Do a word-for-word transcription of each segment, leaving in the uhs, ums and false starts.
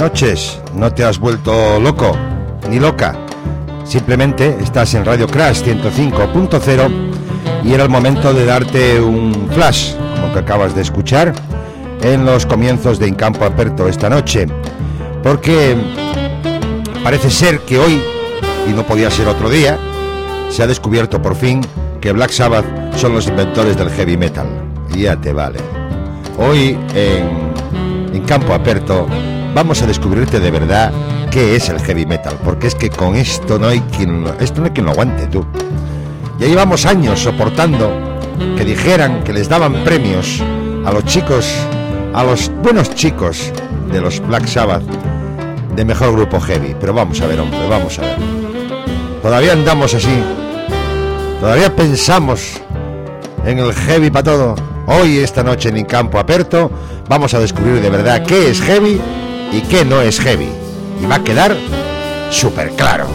noches, no te has vuelto loco ni loca, simplemente estás en Radio Crash ciento cinco punto cero y era el momento de darte un flash, como que acabas de escuchar, en los comienzos de En Campo Aperto esta noche, porque parece ser que hoy, y no podía ser otro día, se ha descubierto por fin que Black Sabbath son los inventores del heavy metal. Y ya te vale. Hoy en, en Campo Aperto vamos a descubrirte de verdad qué es el heavy metal, porque es que con esto no hay quien, esto no hay quien lo aguante, tú. Ya llevamos años soportando que dijeran que les daban premios a los chicos, a los buenos chicos de los Black Sabbath de mejor grupo heavy, pero vamos a ver, hombre, vamos a ver. Todavía andamos así, todavía pensamos en el heavy para todo. Hoy, esta noche en En Campo Aperto, vamos a descubrir de verdad qué es heavy y qué no es heavy. Y va a quedar súper claro.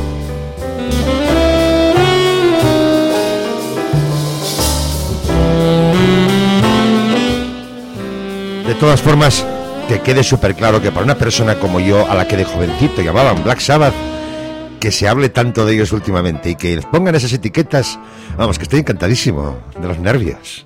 De todas formas, que quede súper claro que para una persona como yo, a la que de jovencito llamaban Black Sabbath, que se hable tanto de ellos últimamente y que les pongan esas etiquetas, vamos, que estoy encantadísimo de los nervios.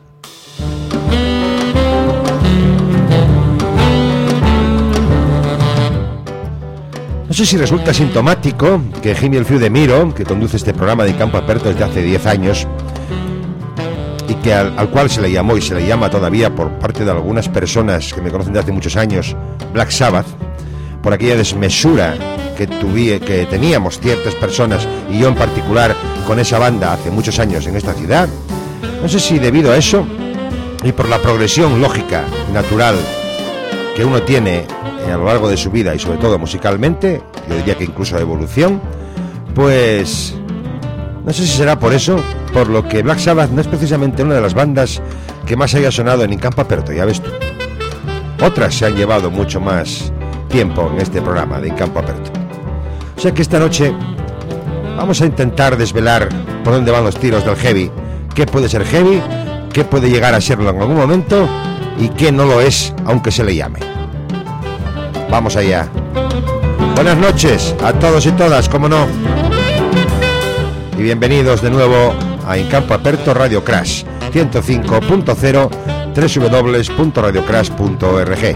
No sé si resulta sintomático que Jimmy El Fiu de Miro, que conduce este programa de Campo Aperto desde hace diez años y que al, al cual se le llamó y se le llama todavía por parte de algunas personas que me conocen de hace muchos años Black Sabbath, por aquella desmesura que, tuvi, que teníamos ciertas personas y yo en particular con esa banda hace muchos años en esta ciudad. No sé si debido a eso y por la progresión lógica, natural que uno tiene a lo largo de su vida y sobre todo musicalmente, yo diría que incluso evolución, pues no sé si será por eso, por lo que Black Sabbath no es precisamente una de las bandas que más haya sonado en En Campo Aperto, ya ves tú. Otras se han llevado mucho más tiempo en este programa de En Campo Aperto. O sea que esta noche vamos a intentar desvelar por dónde van los tiros del heavy, qué puede ser heavy, qué puede llegar a serlo en algún momento y qué no lo es, aunque se le llame. Vamos allá. Buenas noches a todos y todas, como no. Y bienvenidos de nuevo a En Campo Aperto Radio Crash ciento cinco punto cero, doble u doble u doble u punto radio crash punto org.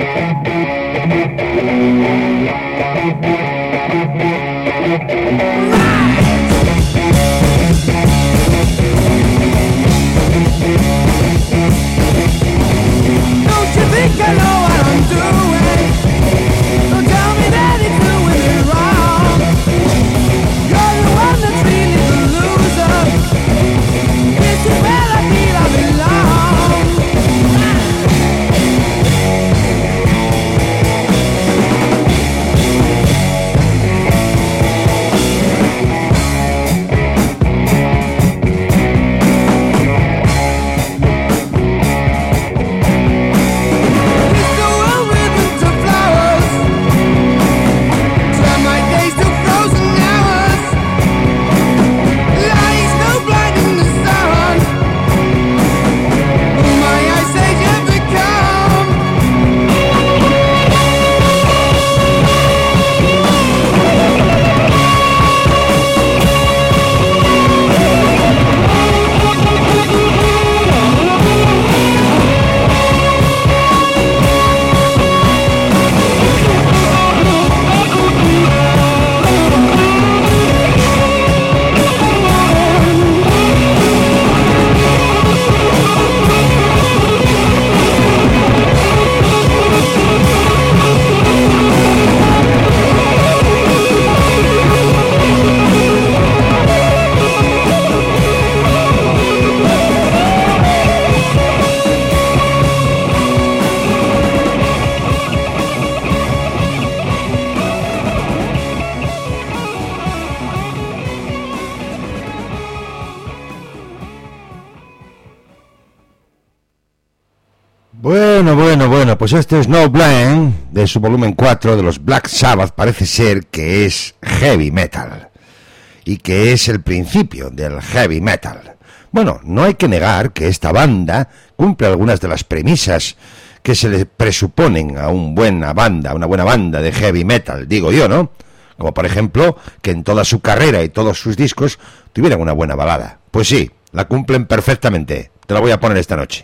Bueno, bueno, bueno, pues este Snowblind, de su volumen cuatro de los Black Sabbath, parece ser que es heavy metal, y que es el principio del heavy metal. Bueno, no hay que negar que esta banda cumple algunas de las premisas que se le presuponen a una buena banda, una buena banda de heavy metal, digo yo, ¿no? Como por ejemplo, que en toda su carrera y todos sus discos tuvieran una buena balada. Pues sí, la cumplen perfectamente. Te la voy a poner esta noche.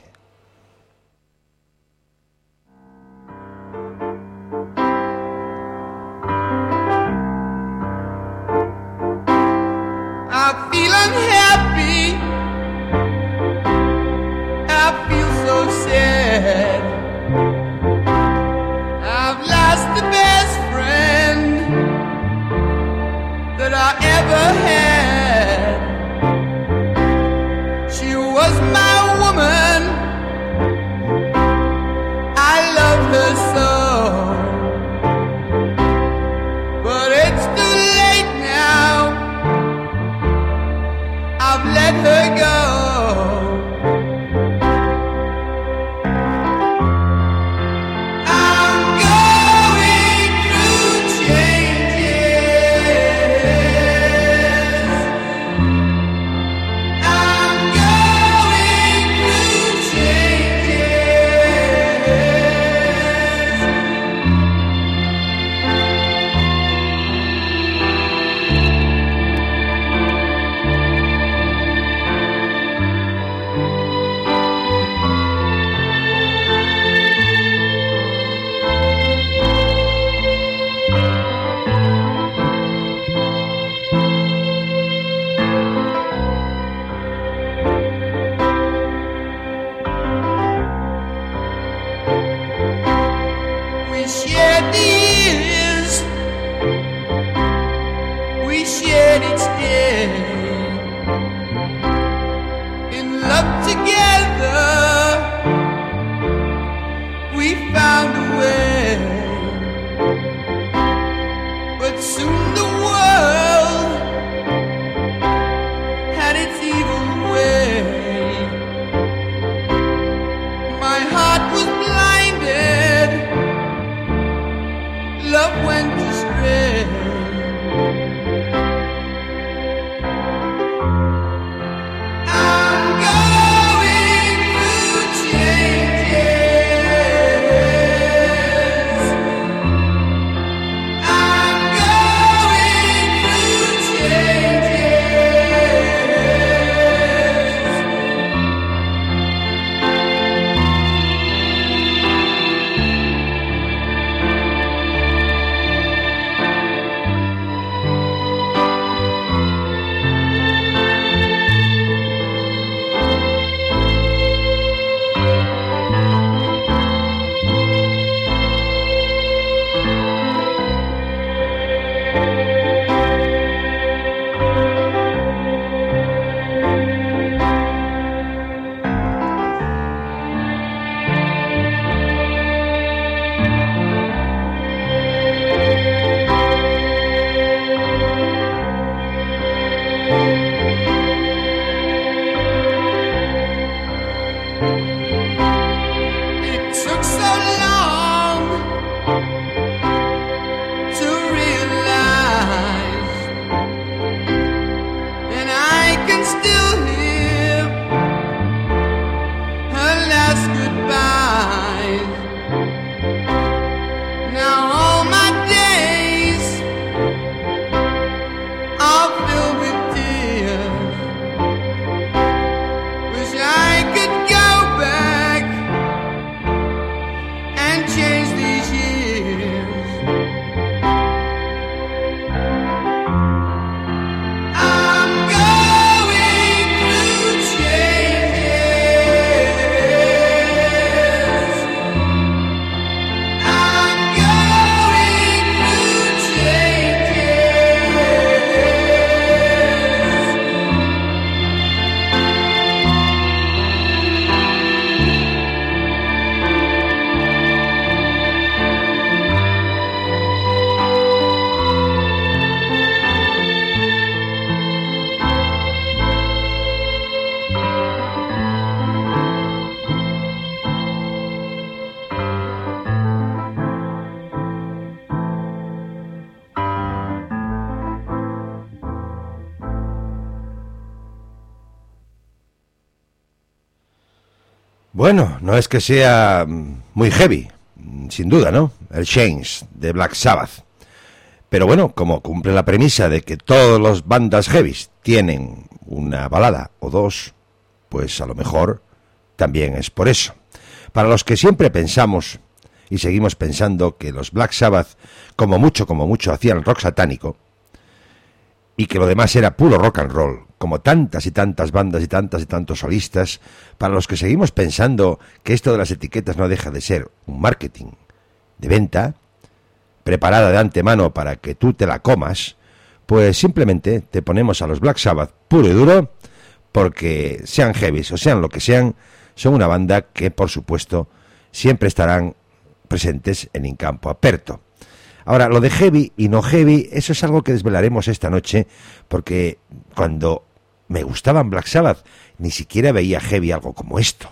Bueno, no es que sea muy heavy, sin duda, ¿no? El Chains de Black Sabbath. Pero bueno, como cumple la premisa de que todas las bandas heavies tienen una balada o dos, pues a lo mejor también es por eso. Para los que siempre pensamos y seguimos pensando que los Black Sabbath, como mucho, como mucho, hacían rock satánico y que lo demás era puro rock and roll, como tantas y tantas bandas y tantas y tantos solistas, para los que seguimos pensando que esto de las etiquetas no deja de ser un marketing de venta, preparada de antemano para que tú te la comas, pues simplemente te ponemos a los Black Sabbath puro y duro, porque sean heavies o sean lo que sean, son una banda que, por supuesto, siempre estarán presentes en In Campo Aperto. Ahora, lo de heavy y no heavy, eso es algo que desvelaremos esta noche, porque cuando me gustaban Black Sabbath, ni siquiera veía heavy algo como esto.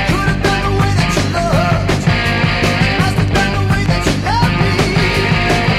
Must have been the way that you loved me.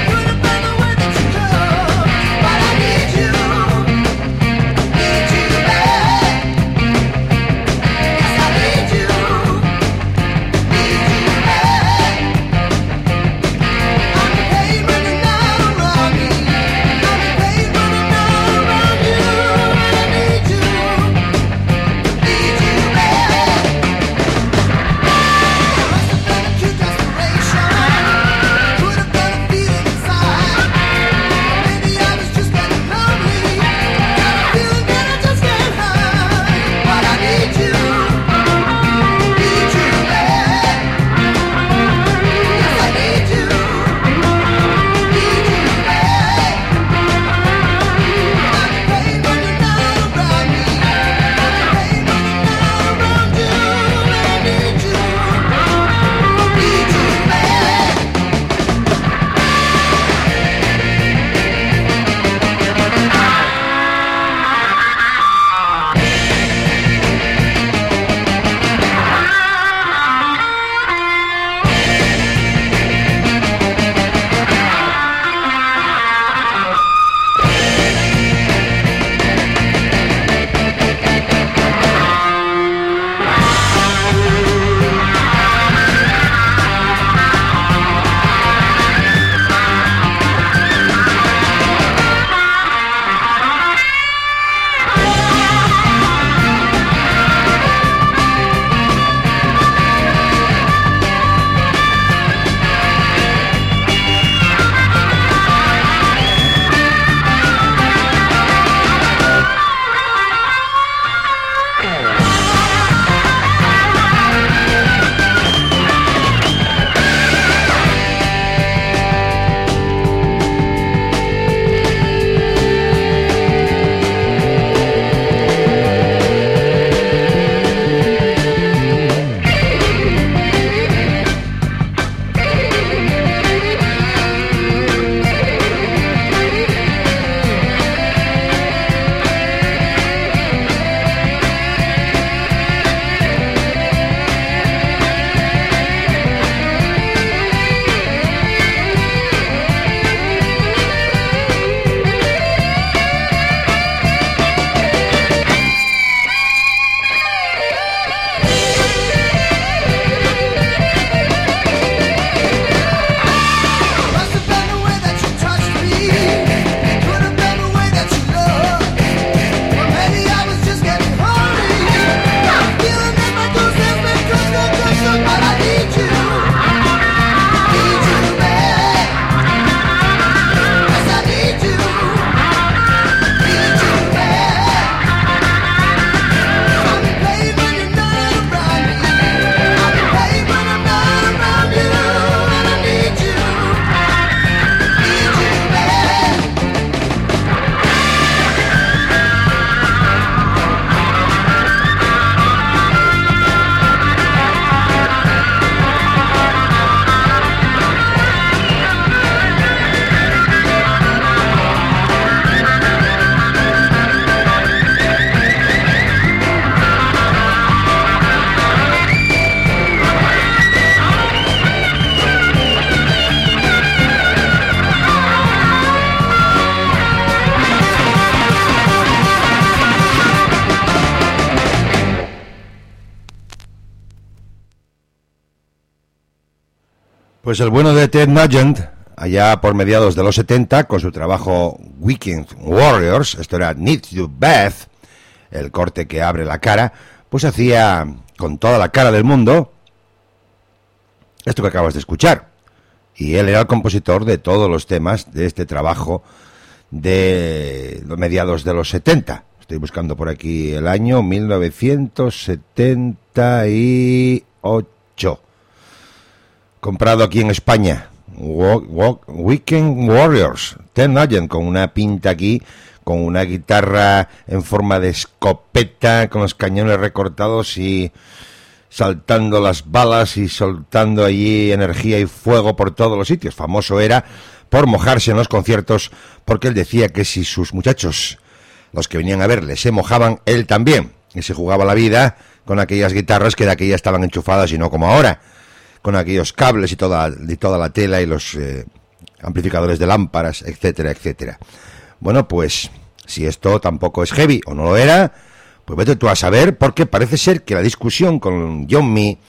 Pues el bueno de Ted Nugent, allá por mediados de los setenta, con su trabajo Weekend Warriors, esto era Need You Beth, el corte que abre la cara, pues hacía con toda la cara del mundo esto que acabas de escuchar. Y él era el compositor de todos los temas de este trabajo de los mediados de los setenta. Estoy buscando por aquí el año mil novecientos setenta y ocho. Comprado aquí en España. Walk, walk, Weekend Warriors. Ted Nugent, con una pinta aquí, con una guitarra en forma de escopeta, con los cañones recortados y saltando las balas y soltando allí energía y fuego por todos los sitios. Famoso era por mojarse en los conciertos, porque él decía que si sus muchachos, los que venían a verle, se mojaban, él también. Y se jugaba la vida con aquellas guitarras que de aquella estaban enchufadas y no como ahora, con aquellos cables y toda, y toda la tela y los eh, amplificadores de lámparas, etcétera, etcétera. Bueno, pues si esto tampoco es heavy o no lo era, pues vete tú a saber, porque parece ser que la discusión con John Mee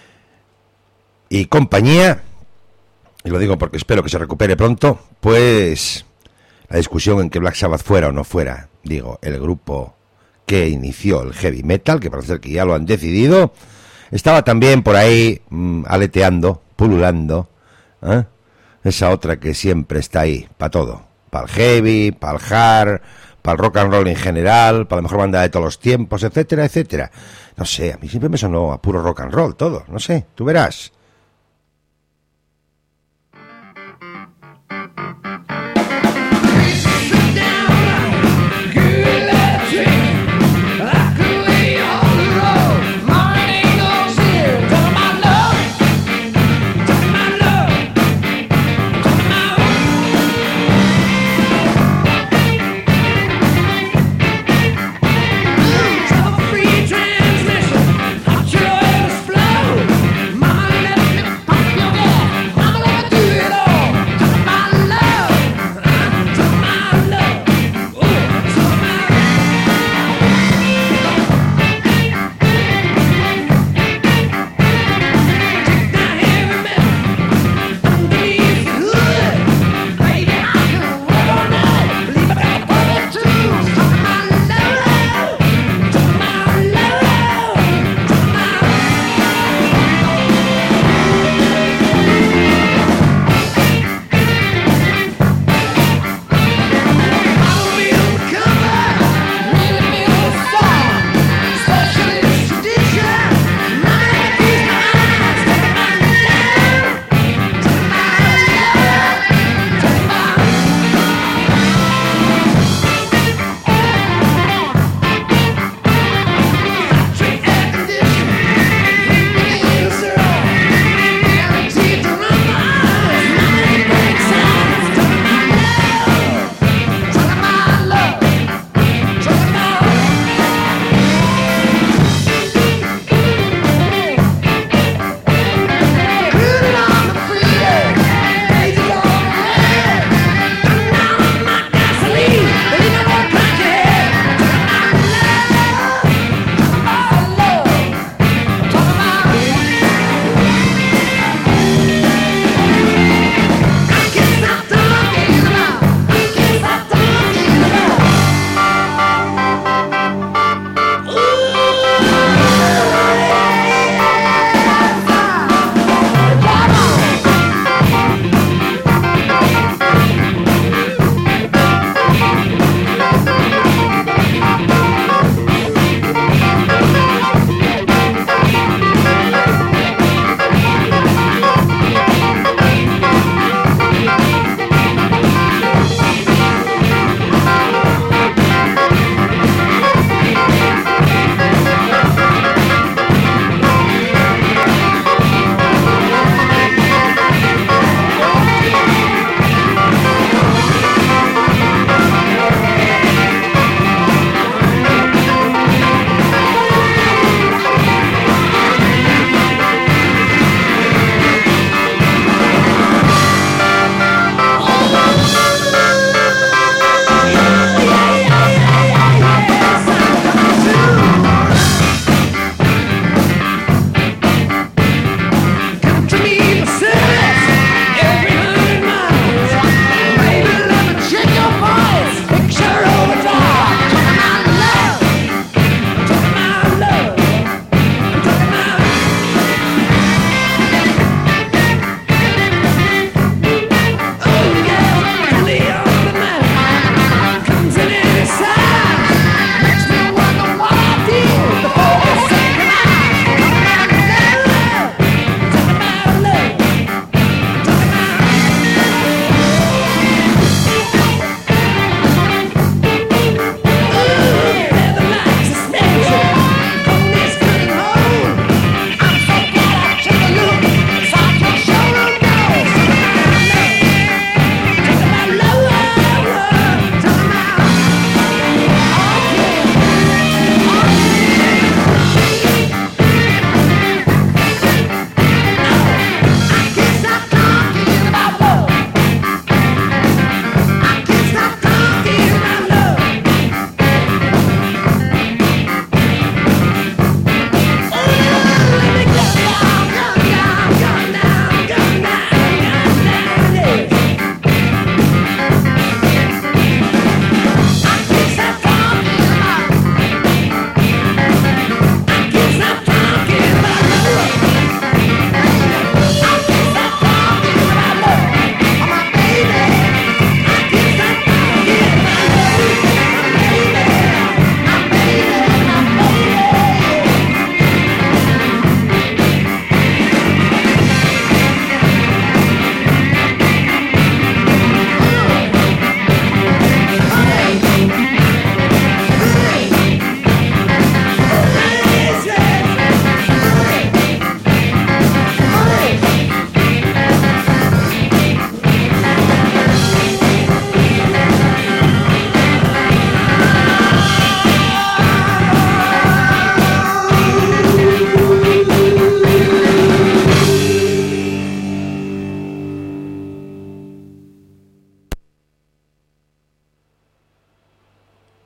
y compañía, y lo digo porque espero que se recupere pronto, pues la discusión en que Black Sabbath fuera o no fuera, digo, el grupo que inició el heavy metal, que parece ser que ya lo han decidido, estaba también por ahí mmm, aleteando, pululando, ¿eh? Esa otra que siempre está ahí, para todo, para el heavy, para el hard, para el rock and roll en general, para la mejor banda de todos los tiempos, etcétera, etcétera. No sé, a mí siempre me sonó a puro rock and roll todo, no sé, tú verás. Money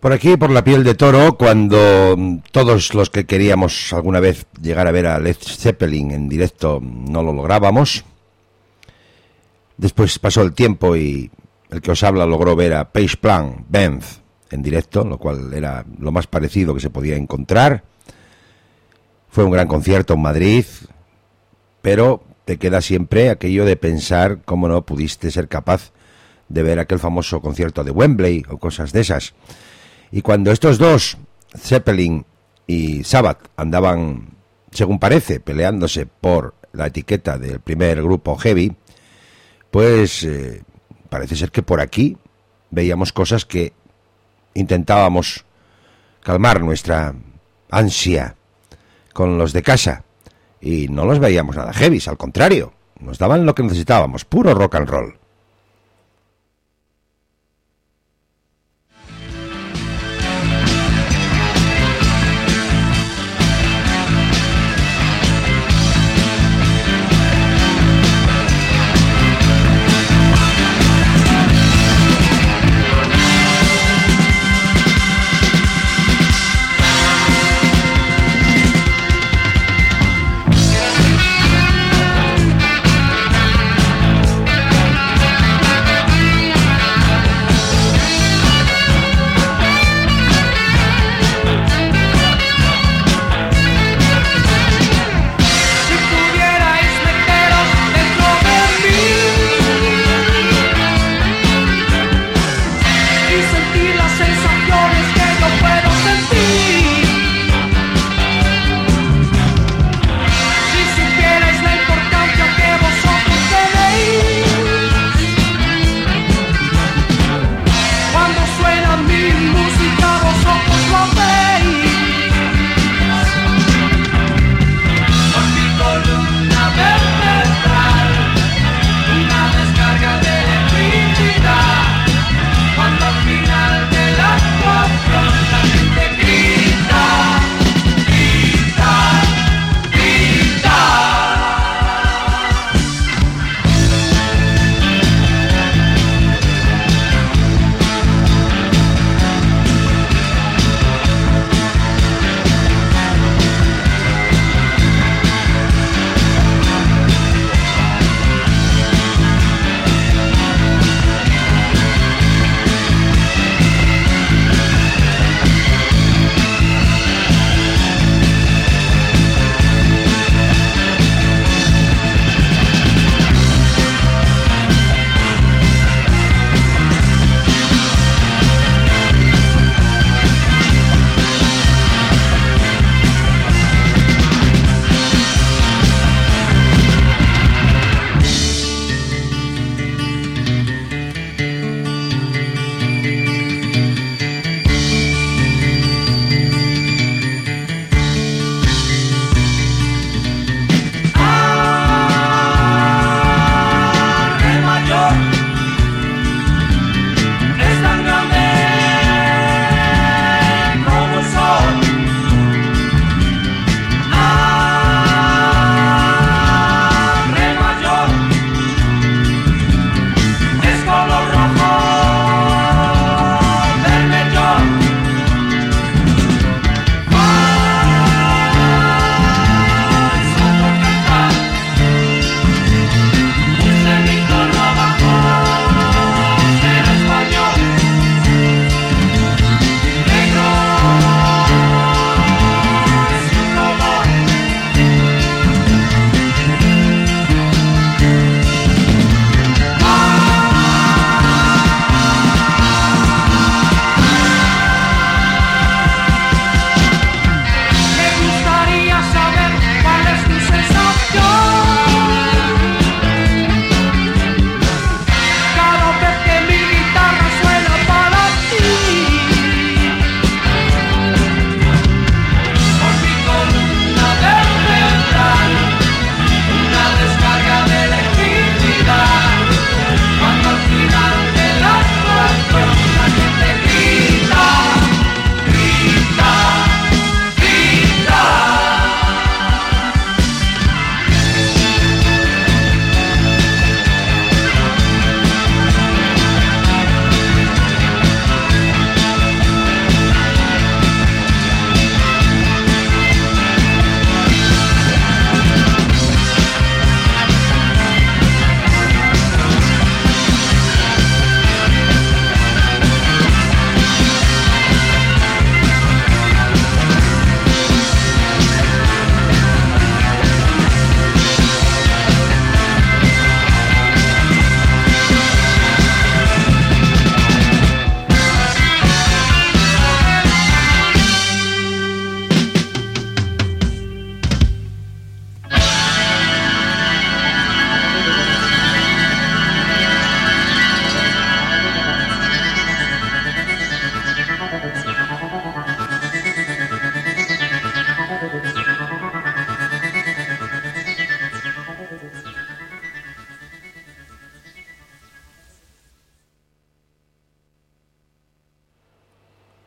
Por aquí, por la piel de toro, cuando todos los que queríamos alguna vez llegar a ver a Led Zeppelin en directo no lo lográbamos. Después pasó el tiempo y el que os habla logró ver a Page Plant Band en directo, lo cual era lo más parecido que se podía encontrar. Fue un gran concierto en Madrid, pero te queda siempre aquello de pensar cómo no pudiste ser capaz de ver aquel famoso concierto de Wembley o cosas de esas. Y cuando estos dos, Zeppelin y Sabbath, andaban, según parece, peleándose por la etiqueta del primer grupo heavy, pues eh, parece ser que por aquí veíamos cosas que intentábamos calmar nuestra ansia con los de casa, y no los veíamos nada heavy, al contrario, nos daban lo que necesitábamos, puro rock and roll.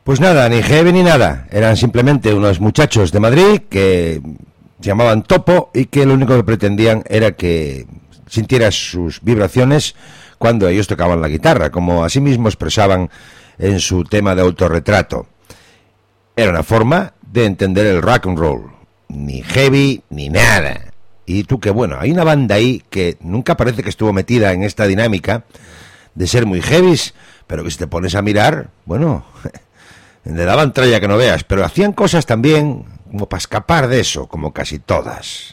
Pues nada, ni heavy ni nada. Eran simplemente unos muchachos de Madrid que se llamaban Topo y que lo único que pretendían era que sintieras sus vibraciones cuando ellos tocaban la guitarra, como así mismo expresaban en su tema de autorretrato. Era una forma de entender el rock and roll. Ni heavy ni nada. Y tú que bueno, hay una banda ahí que nunca parece que estuvo metida en esta dinámica de ser muy heavies, pero que si te pones a mirar, bueno, le daban tralla que no veas, pero hacían cosas también como para escapar de eso, como casi todas.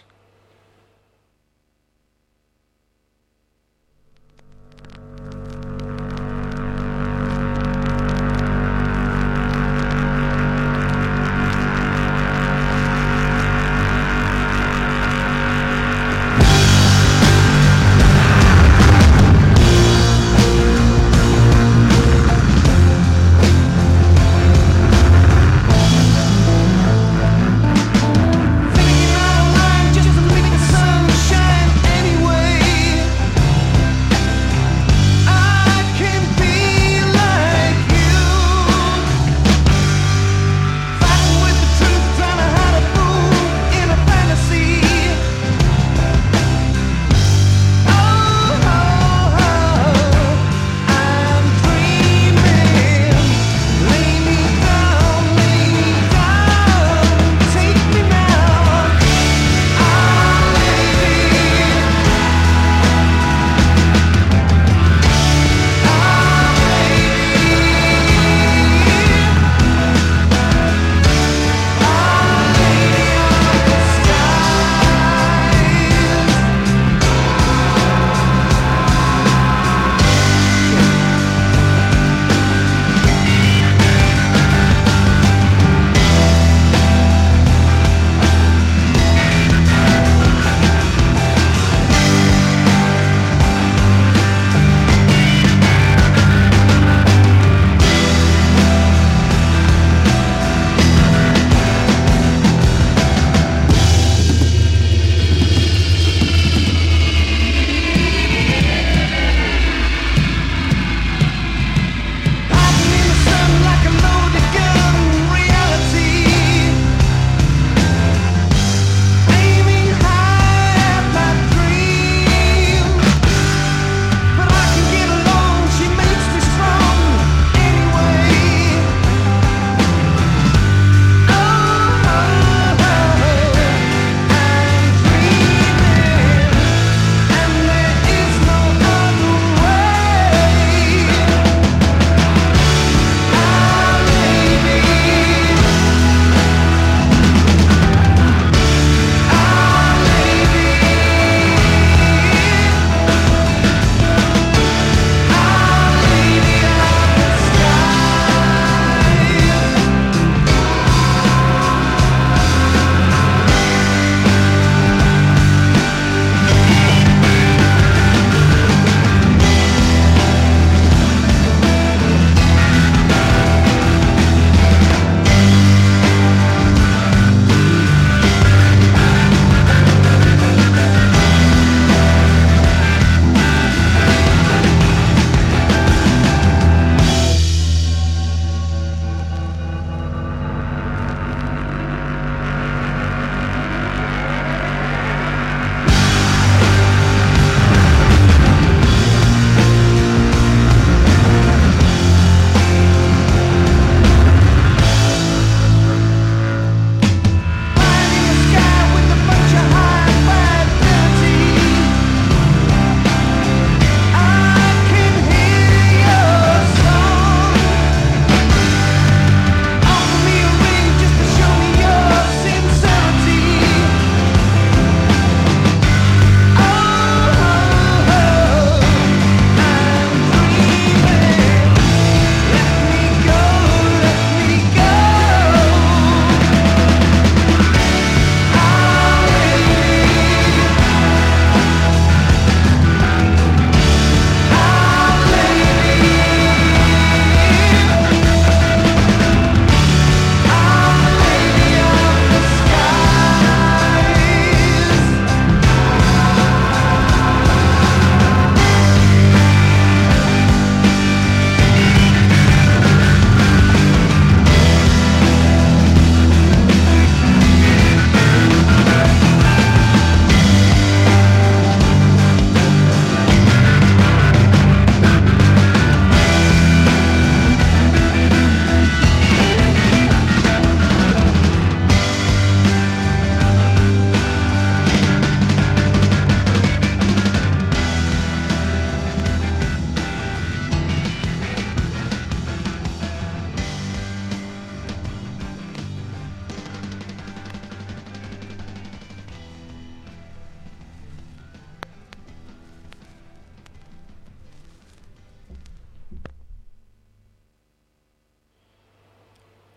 Just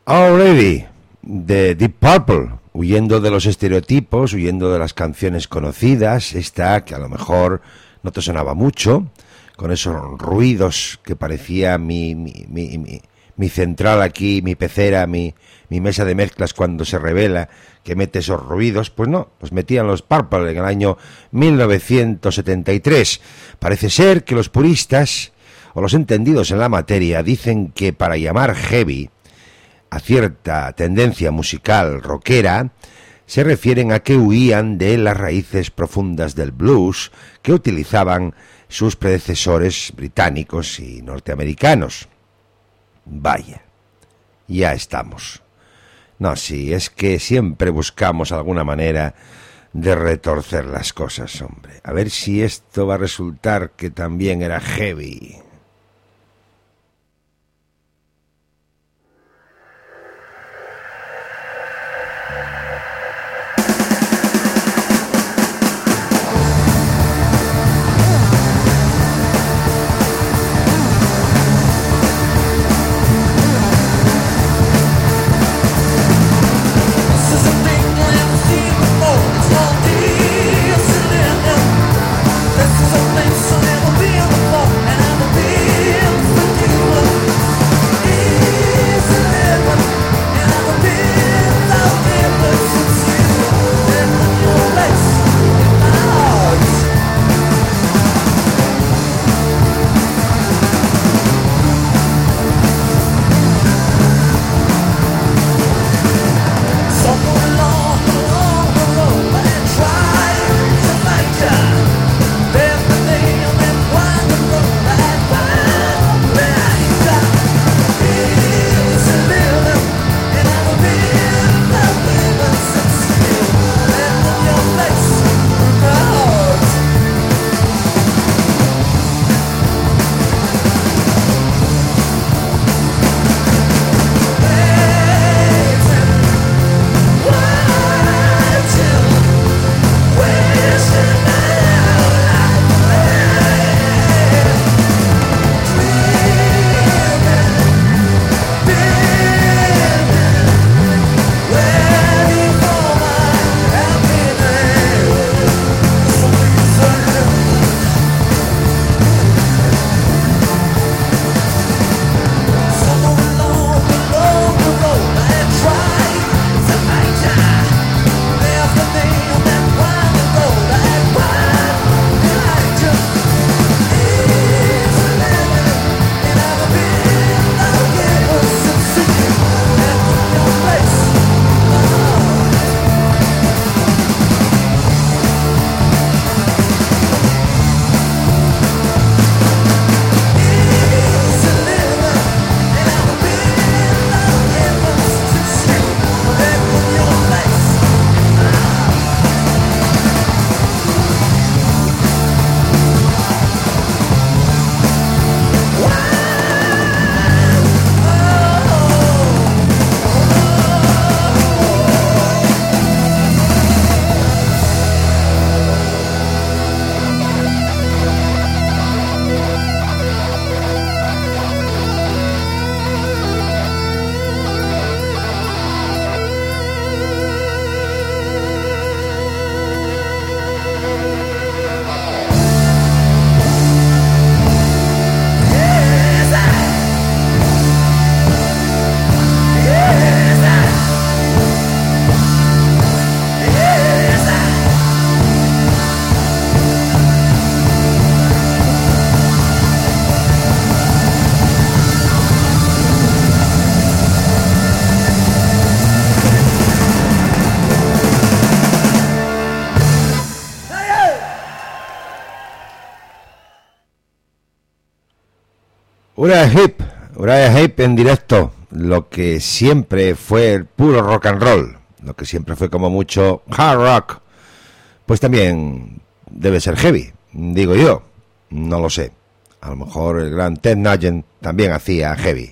Already, de Deep Purple, huyendo de los estereotipos, huyendo de las canciones conocidas, esta que a lo mejor no te sonaba mucho, con esos ruidos que parecía mi, mi, mi, mi, mi central aquí, mi pecera, mi, mi mesa de mezclas cuando se revela que mete esos ruidos. Pues no, pues metían los Purple en el año mil novecientos setenta y tres. Parece ser que los puristas o los entendidos en la materia dicen que para llamar heavy a cierta tendencia musical rockera, se refieren a que huían de las raíces profundas del blues que utilizaban sus predecesores británicos y norteamericanos. Vaya, ya estamos. No, sí, es que siempre buscamos alguna manera de retorcer las cosas, hombre. A ver si esto va a resultar que también era heavy. Uriah Heep, Uriah Heep en directo, lo que siempre fue el puro rock and roll, lo que siempre fue como mucho hard rock, pues también debe ser heavy, digo yo, no lo sé. A lo mejor el gran Ted Nugent también hacía heavy.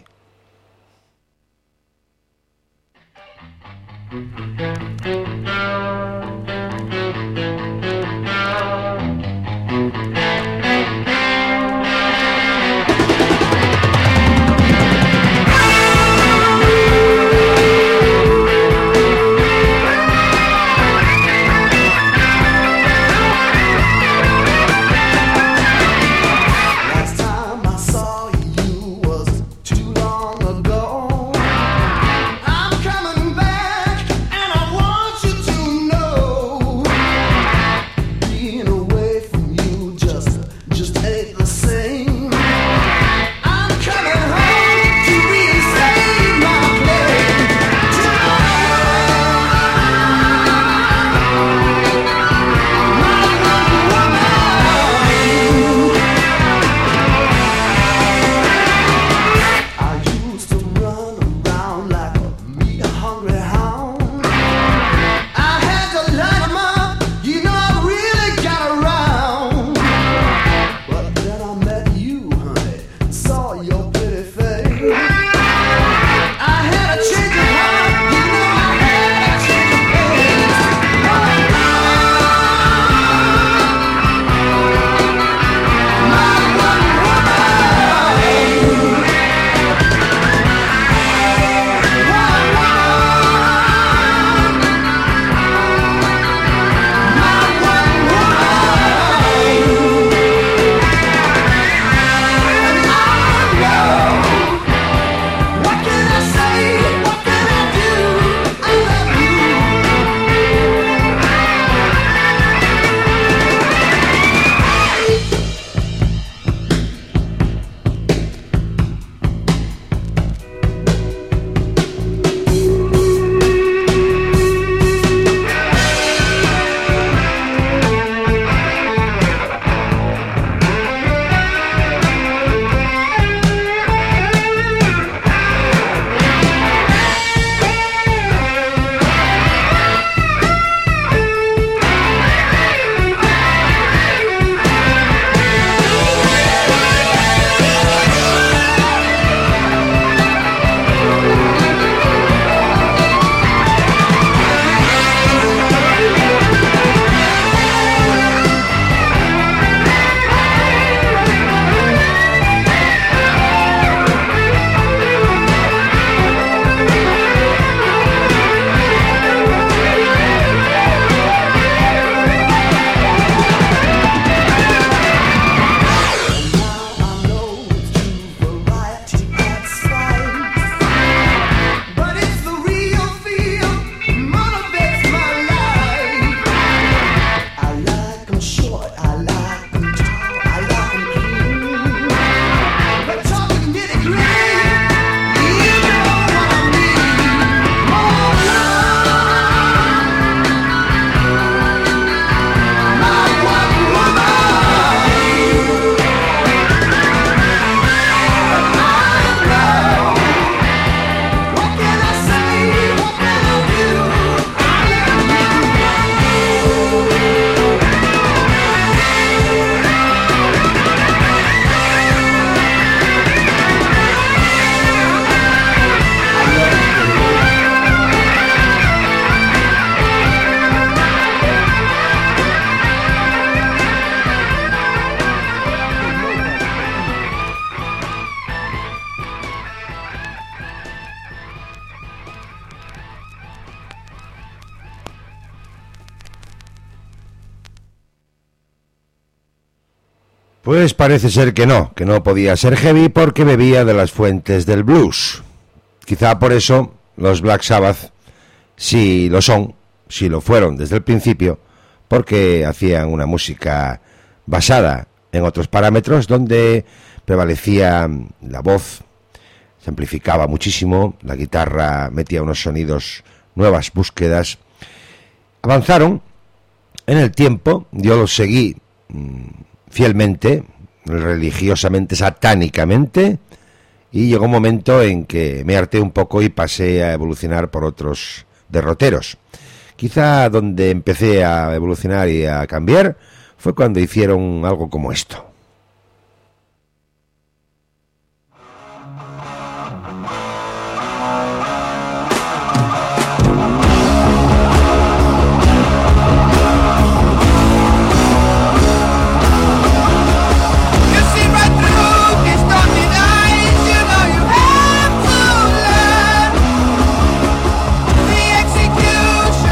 Pues parece ser que no, que no podía ser heavy porque bebía de las fuentes del blues. Quizá por eso los Black Sabbath sí lo son, sí lo fueron desde el principio, porque hacían una música basada en otros parámetros donde prevalecía la voz, se amplificaba muchísimo, la guitarra metía unos sonidos, nuevas búsquedas. Avanzaron en el tiempo, yo los seguí mmm, fielmente, religiosamente, satánicamente, y llegó un momento en que me harté un poco y pasé a evolucionar por otros derroteros. Quizá donde empecé a evolucionar y a cambiar fue cuando hicieron algo como esto.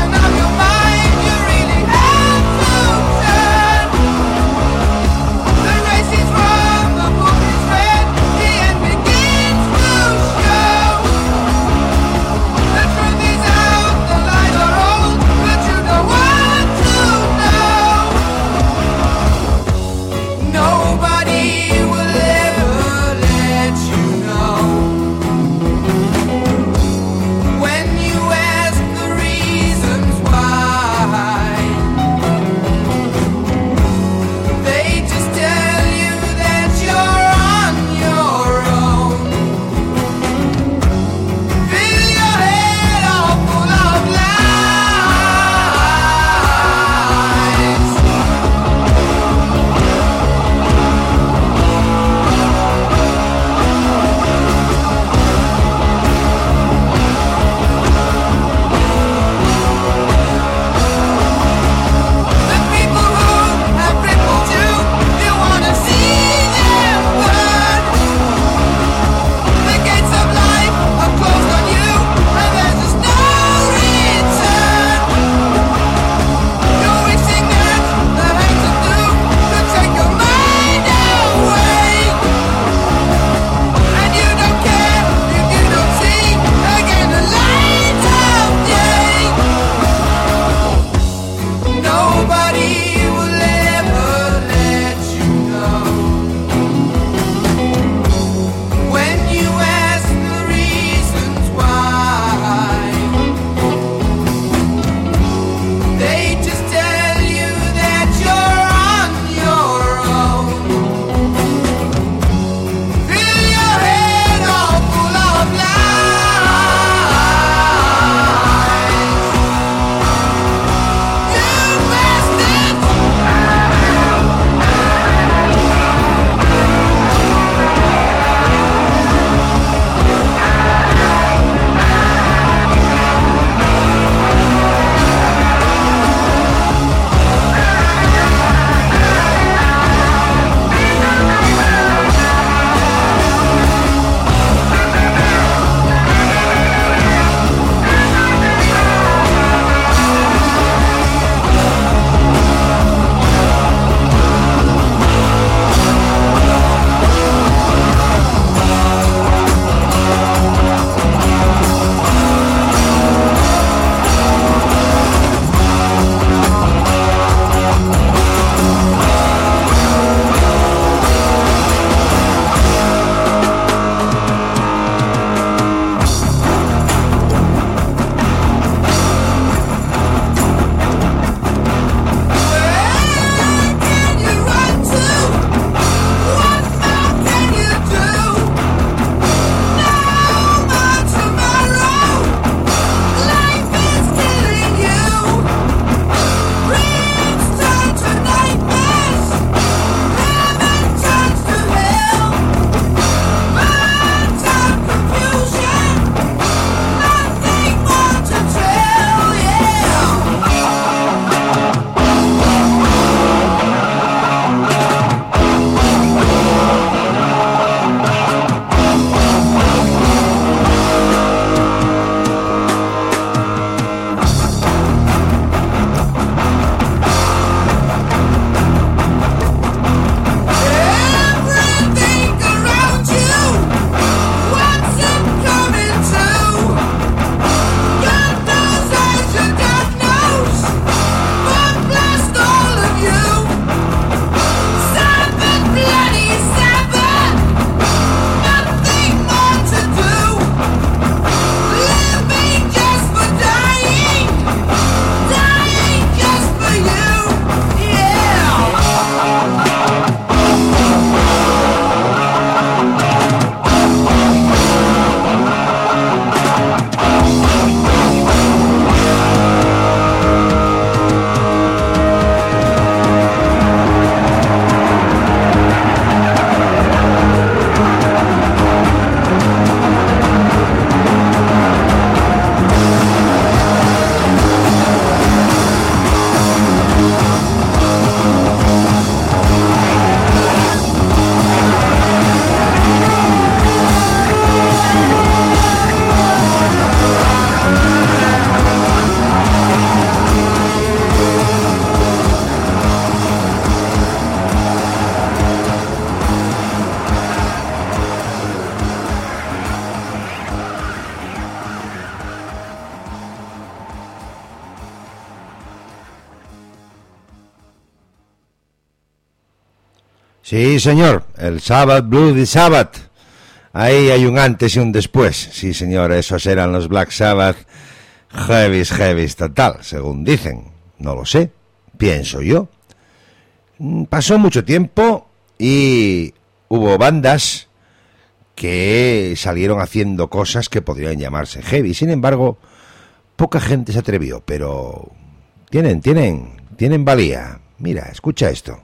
The Sí, señor, el Sabbath Bloody Sabbath. Ahí hay un antes y un después. Sí, señor, esos eran los Black Sabbath. Heavis, heavis, total, según dicen. No lo sé, pienso yo. Pasó mucho tiempo y hubo bandas que salieron haciendo cosas que podrían llamarse heavy. Sin embargo, poca gente se atrevió, pero tienen, tienen, tienen valía. Mira, escucha esto.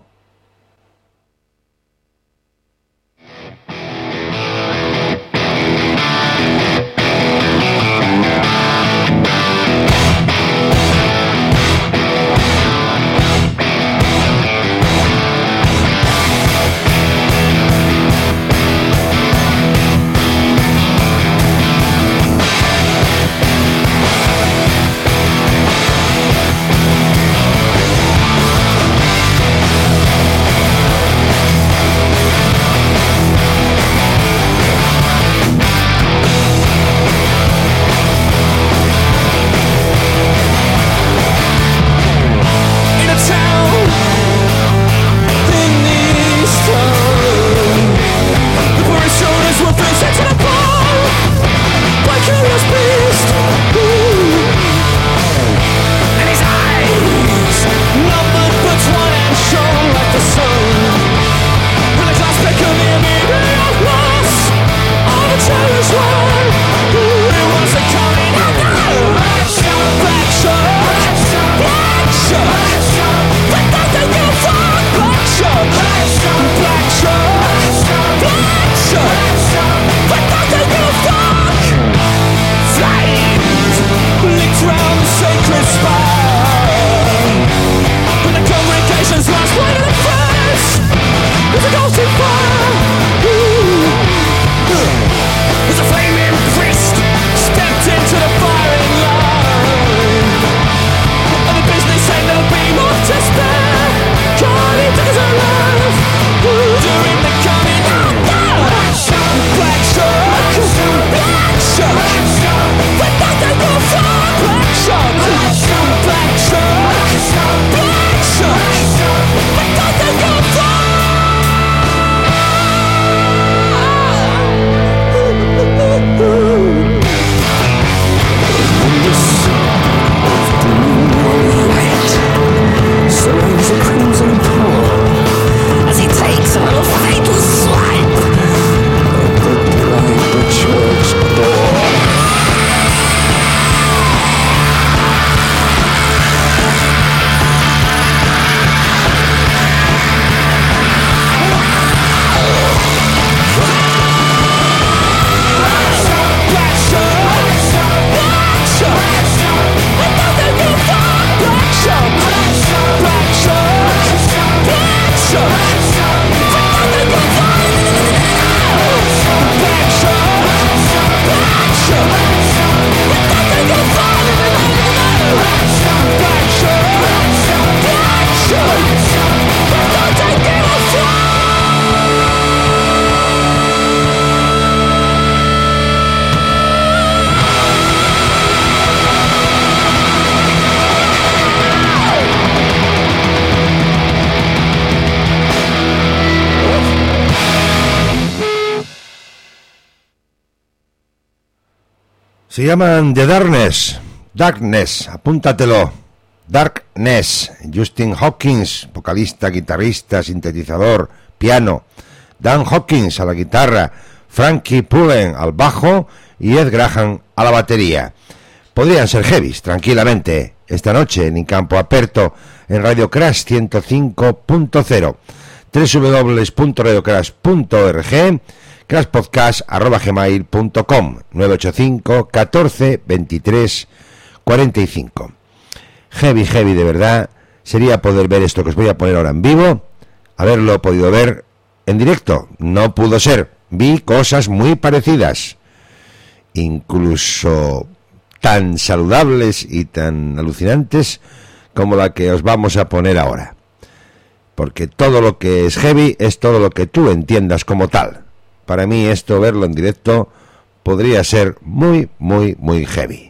Se llaman The Darkness, Darkness, apúntatelo, Darkness. Justin Hawkins, vocalista, guitarrista, sintetizador, piano. Dan Hawkins a la guitarra, Frankie Pullen al bajo y Ed Graham a la batería. Podrían ser heavies, tranquilamente, esta noche en Campo Aperto, en Radio Crash ciento cinco punto cero, doble u doble u doble u punto radio crash punto org, crashpodcast arroba gmail punto com, nueve ocho cinco, catorce, veintitrés, cuarenta y cinco. Heavy, heavy de verdad sería poder ver esto que os voy a poner ahora en vivo, haberlo podido ver en directo. No pudo ser, vi cosas muy parecidas, incluso tan saludables y tan alucinantes como la que os vamos a poner ahora, porque todo lo que es heavy es todo lo que tú entiendas como tal. Para mí esto, verlo en directo, podría ser muy, muy, muy heavy.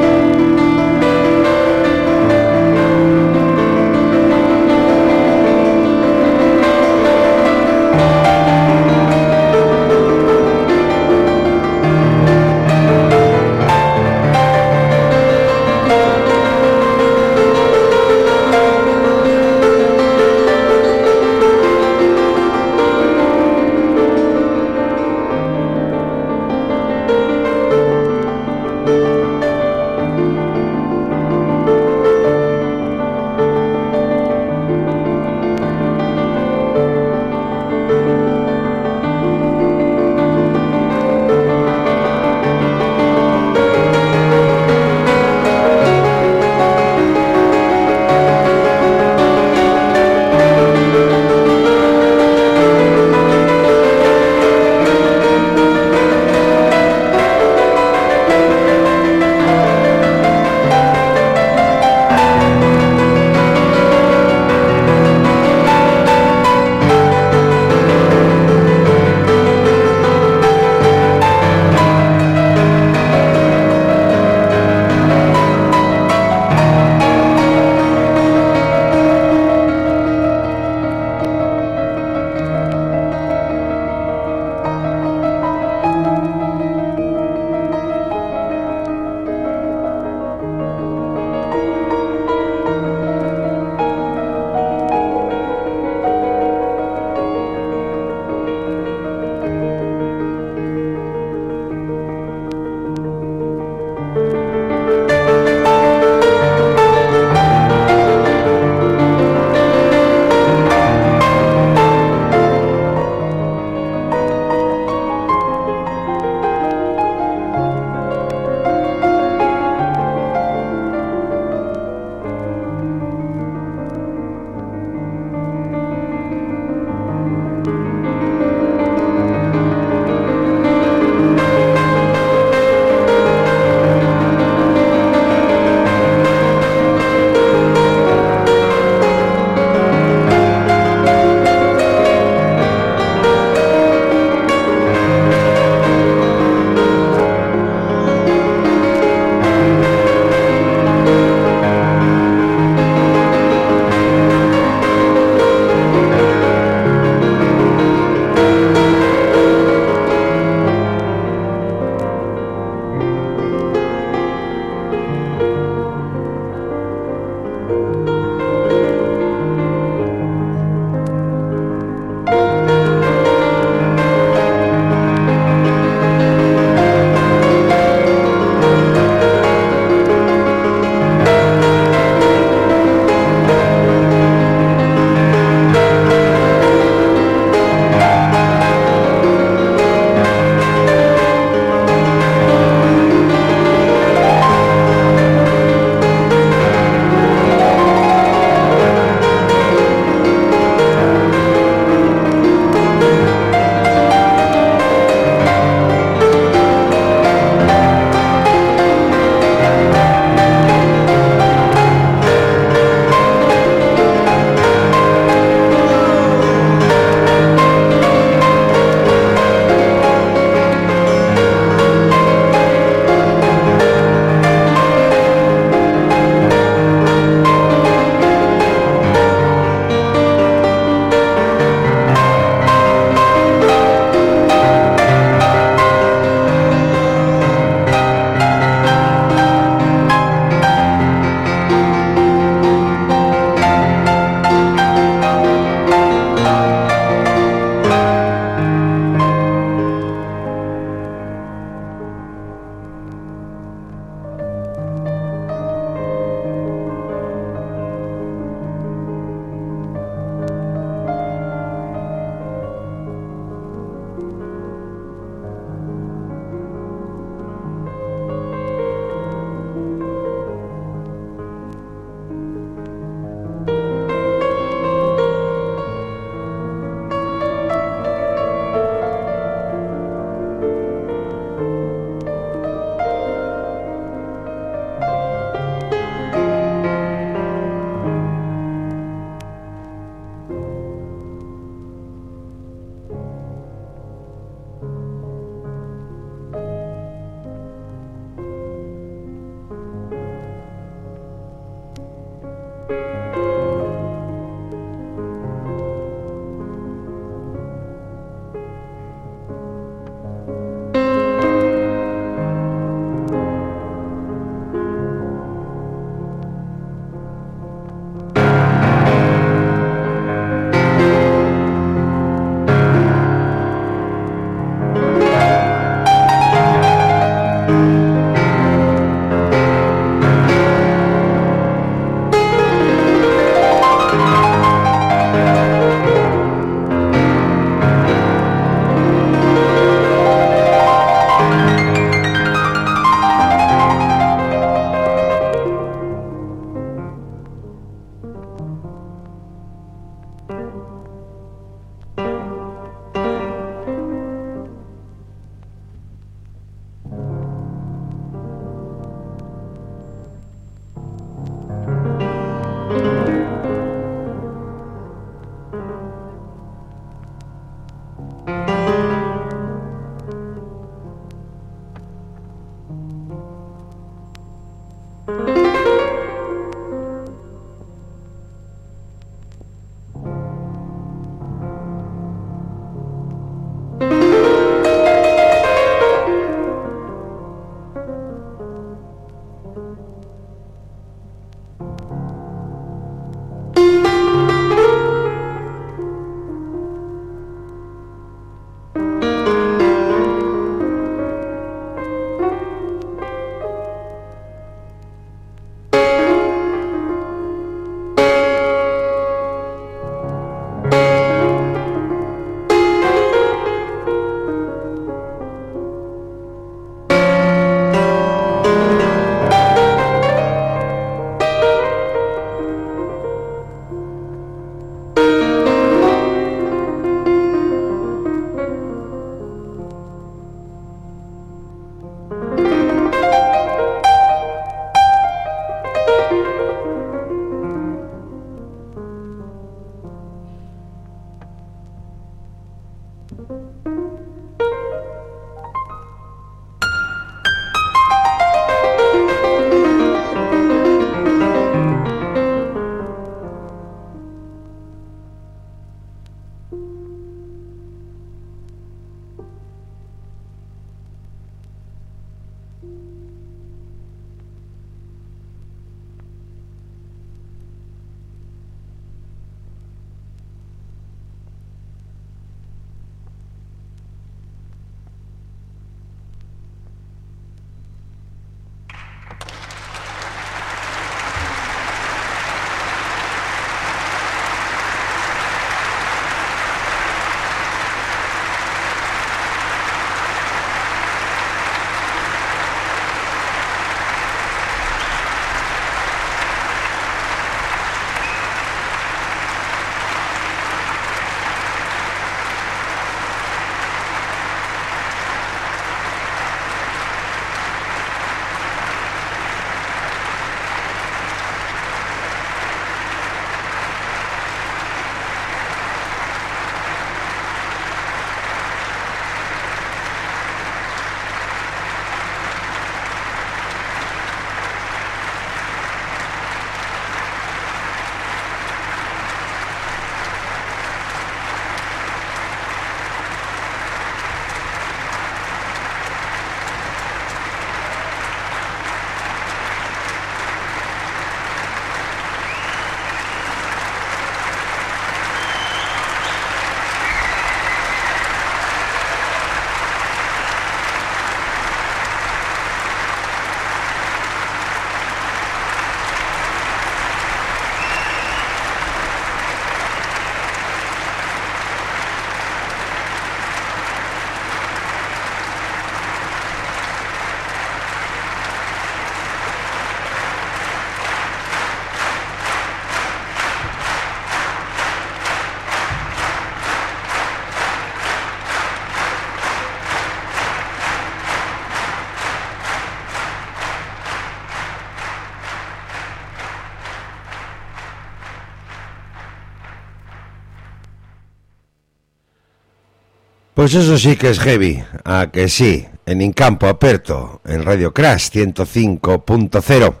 Pues eso sí que es heavy, a que sí, en In Campo Aperto, en Radio Crash ciento cinco punto cero.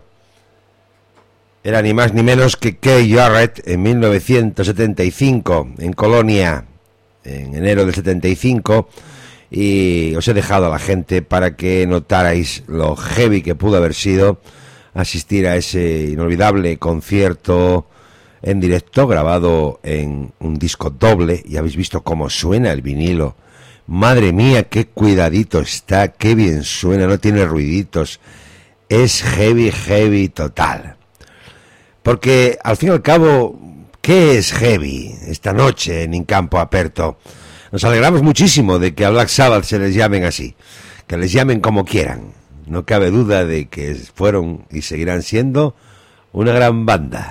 Era ni más ni menos que Keith Jarrett en mil novecientos setenta y cinco, en Colonia, en enero del setenta y cinco, y os he dejado a la gente para que notarais lo heavy que pudo haber sido asistir a ese inolvidable concierto en directo, grabado en un disco doble, y habéis visto cómo suena el vinilo. Madre mía, qué cuidadito está, qué bien suena, no tiene ruiditos, es heavy, heavy total. Porque al fin y al cabo, ¿qué es heavy esta noche en In Campo Aperto? Nos alegramos muchísimo de que a Black Sabbath se les llamen así, que les llamen como quieran. No cabe duda de que fueron y seguirán siendo una gran banda.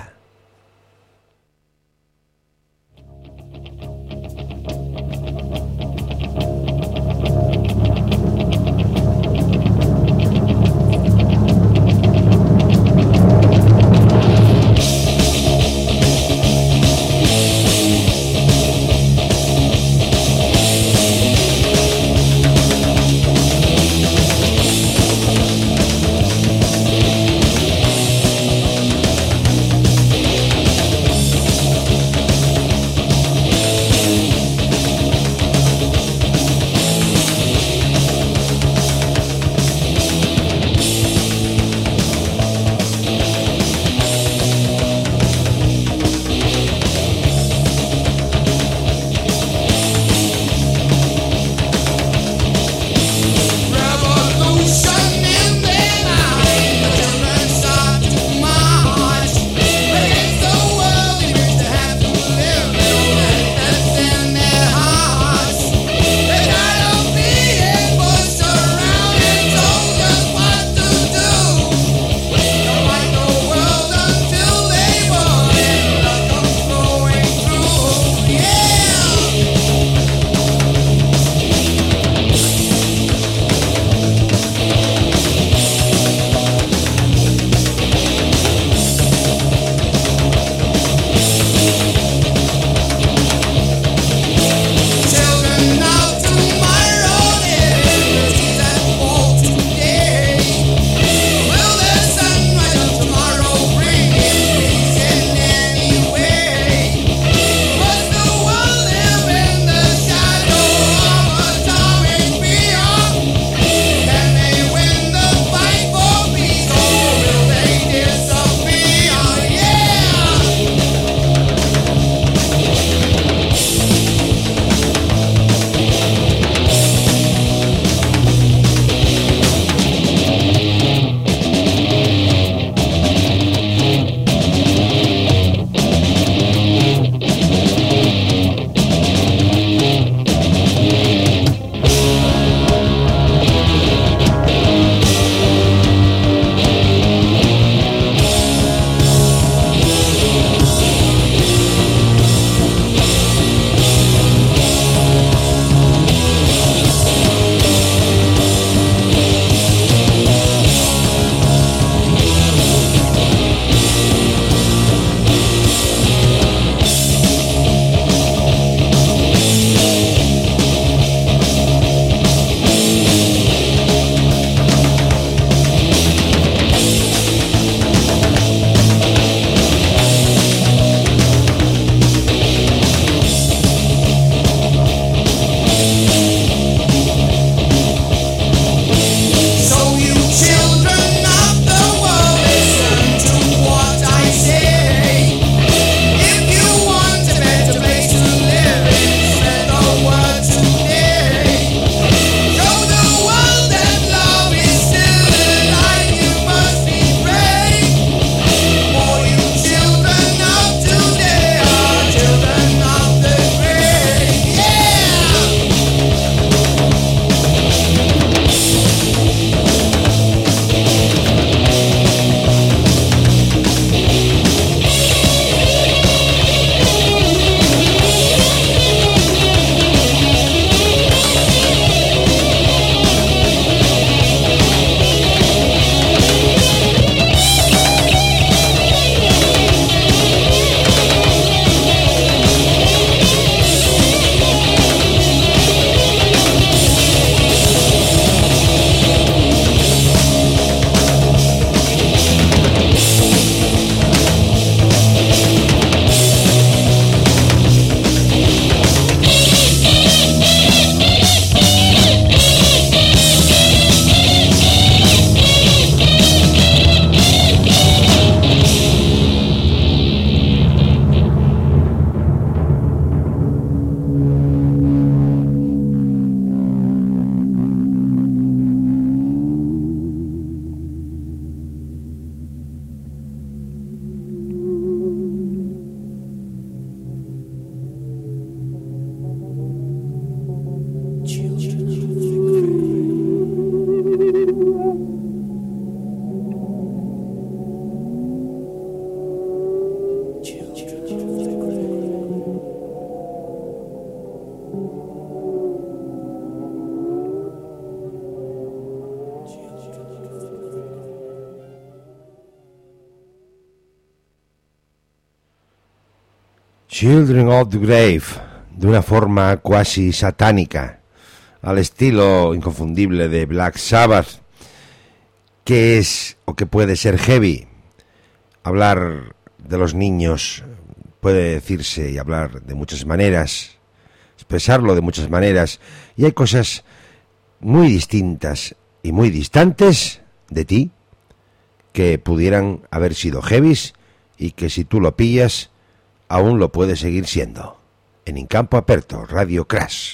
Children of the Grave, de una forma cuasi satánica, al estilo inconfundible de Black Sabbath. ¿Qué es o qué puede ser heavy? Hablar de los niños puede decirse y hablar de muchas maneras, expresarlo de muchas maneras, y hay cosas muy distintas y muy distantes de ti que pudieran haber sido heavies y que si tú lo pillas aún lo puede seguir siendo. En In Campo Aperto, Radio Crash.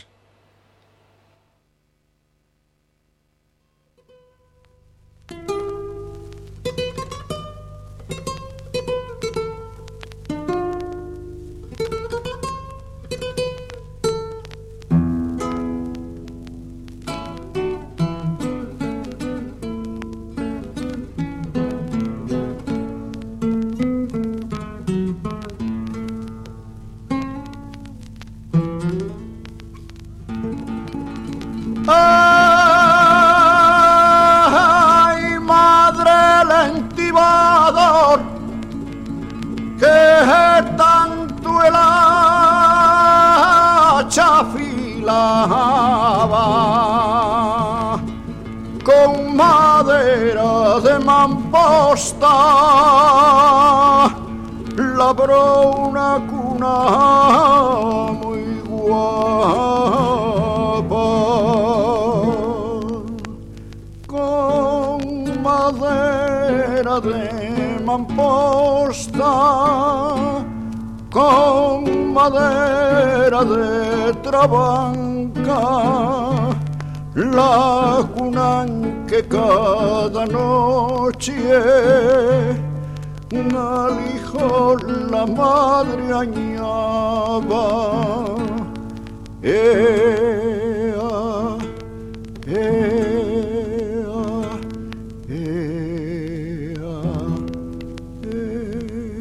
Ay, madre lentibador, que tanto el hacha afilaba con madera de mamposta, labró una cuna muy guapa con madera de mamposta, con madera de trabanca, la cuna en que cada noche al hijo la madre añaba. Ea, ea, ea, ea.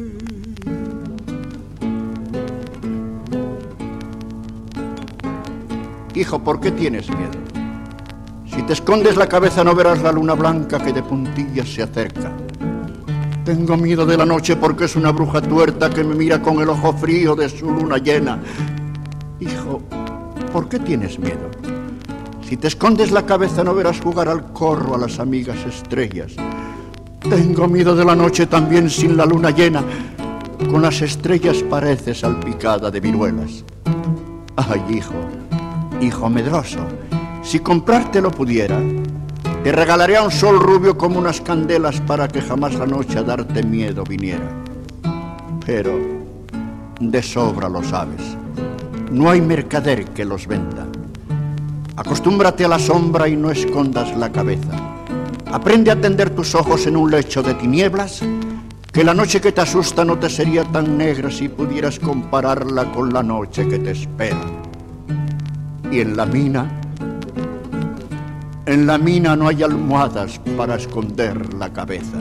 Hijo, ¿por qué tienes miedo? Si te escondes la cabeza no verás la luna blanca que de puntillas se acerca. Tengo miedo de la noche porque es una bruja tuerta que me mira con el ojo frío de su luna llena. Hijo, ¿por qué tienes miedo? Si te escondes la cabeza no verás jugar al corro a las amigas estrellas. Tengo miedo de la noche también sin la luna llena. Con las estrellas parece salpicada de viruelas. Ay, hijo, hijo medroso, si comprártelo pudiera, te regalaría un sol rubio como unas candelas para que jamás la noche a darte miedo viniera. Pero de sobra lo sabes, no hay mercader que los venda. Acostúmbrate a la sombra y no escondas la cabeza. Aprende a tender tus ojos en un lecho de tinieblas, que la noche que te asusta no te sería tan negra si pudieras compararla con la noche que te espera. Y en la mina, en la mina no hay almohadas para esconder la cabeza.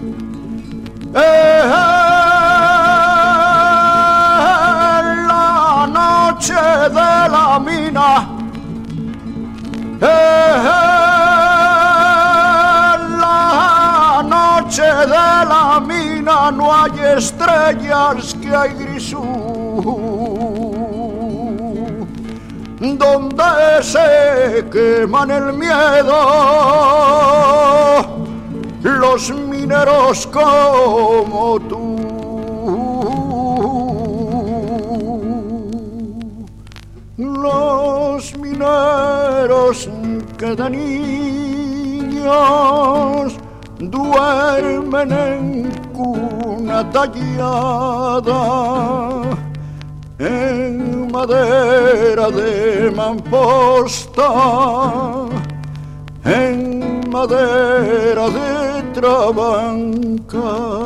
¡Eh, la noche de la mina! ¡Eh, la noche de la mina! No hay estrellas, que hay grisú, donde se queman el miedo los mineros como tú. Los mineros que de niños duermen en cuna tallada en madera de mamposta, en madera de trabanca,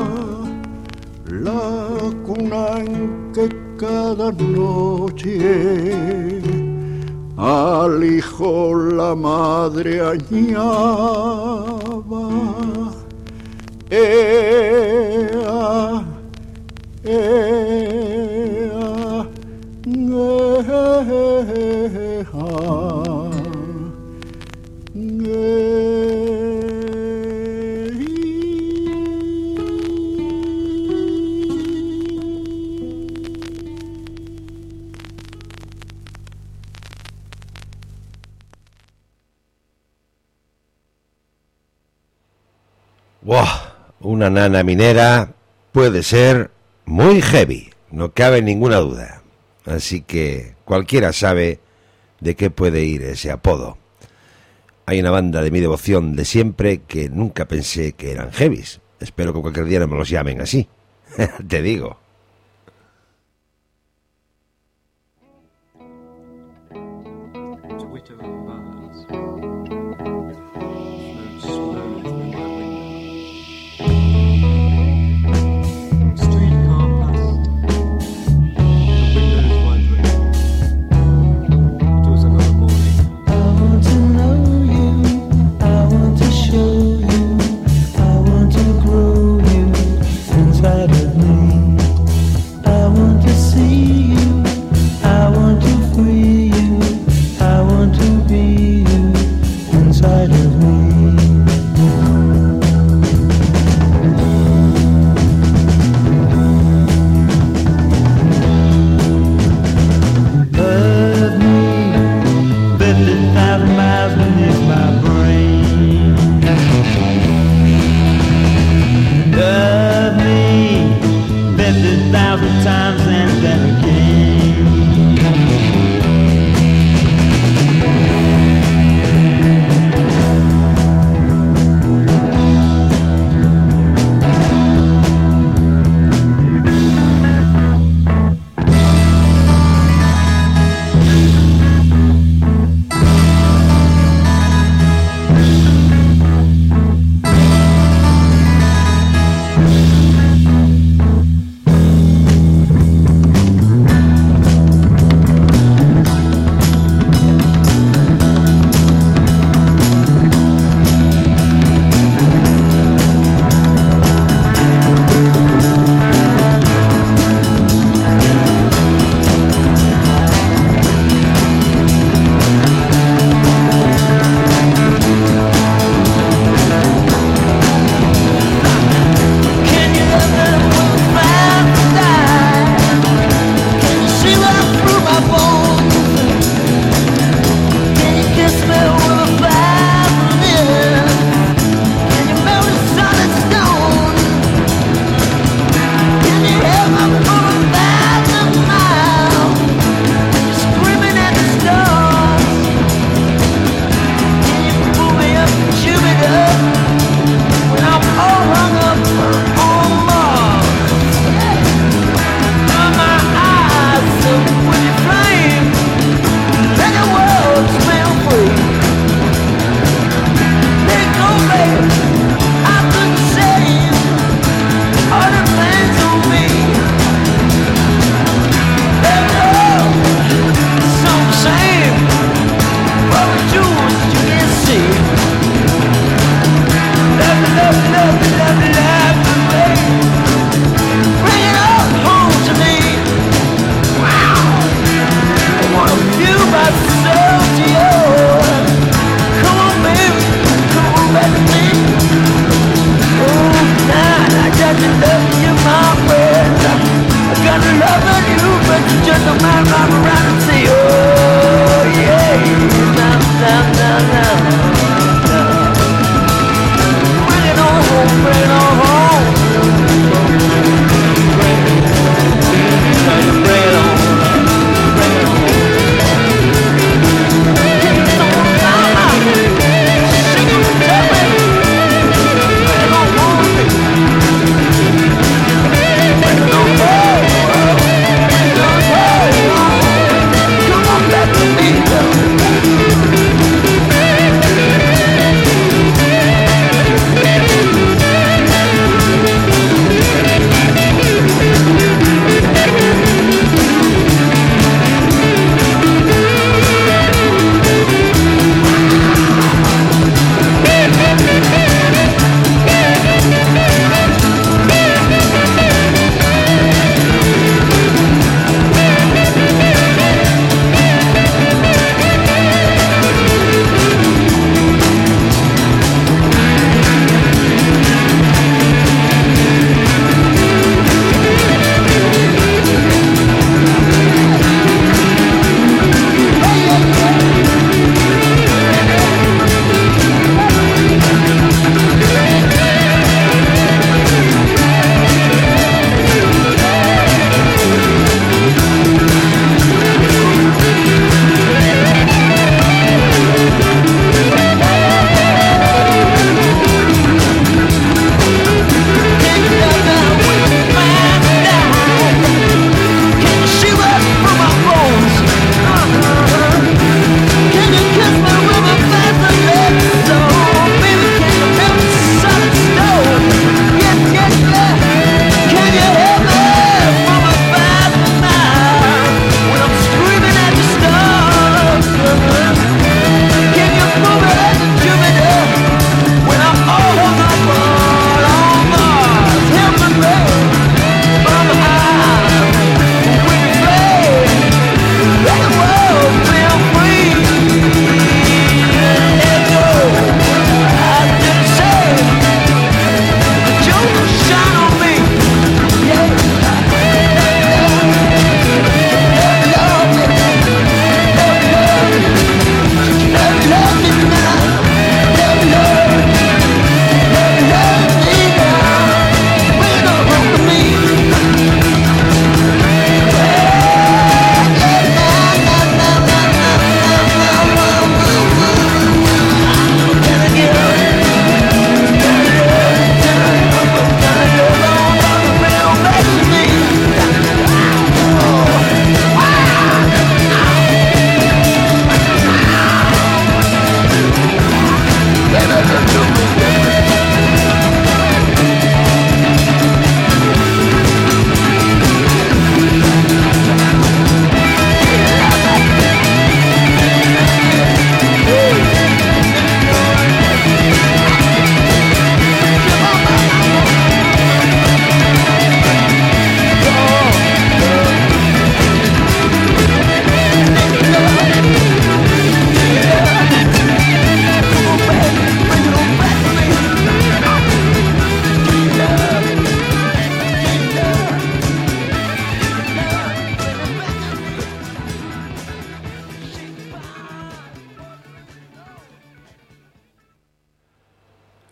la cuna en que cada noche al hijo la madre añaba. Ea, ea, Wow, una nana minera puede ser muy heavy, no cabe ninguna duda. Así que cualquiera sabe de qué puede ir ese apodo. Hay una banda de mi devoción de siempre que nunca pensé que eran heavies. Espero que cualquier día no me los llamen así. Te digo. Inside of me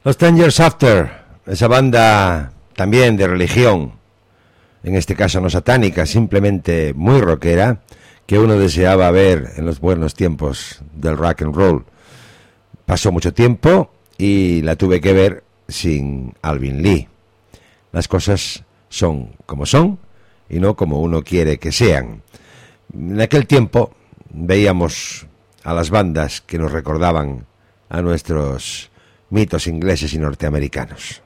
Los Ten Years After, esa banda también de religión, en este caso no satánica, simplemente muy rockera, que uno deseaba ver en los buenos tiempos del rock and roll. Pasó mucho tiempo y la tuve que ver sin Alvin Lee. Las cosas son como son y no como uno quiere que sean. En aquel tiempo veíamos a las bandas que nos recordaban a nuestros mitos ingleses y norteamericanos.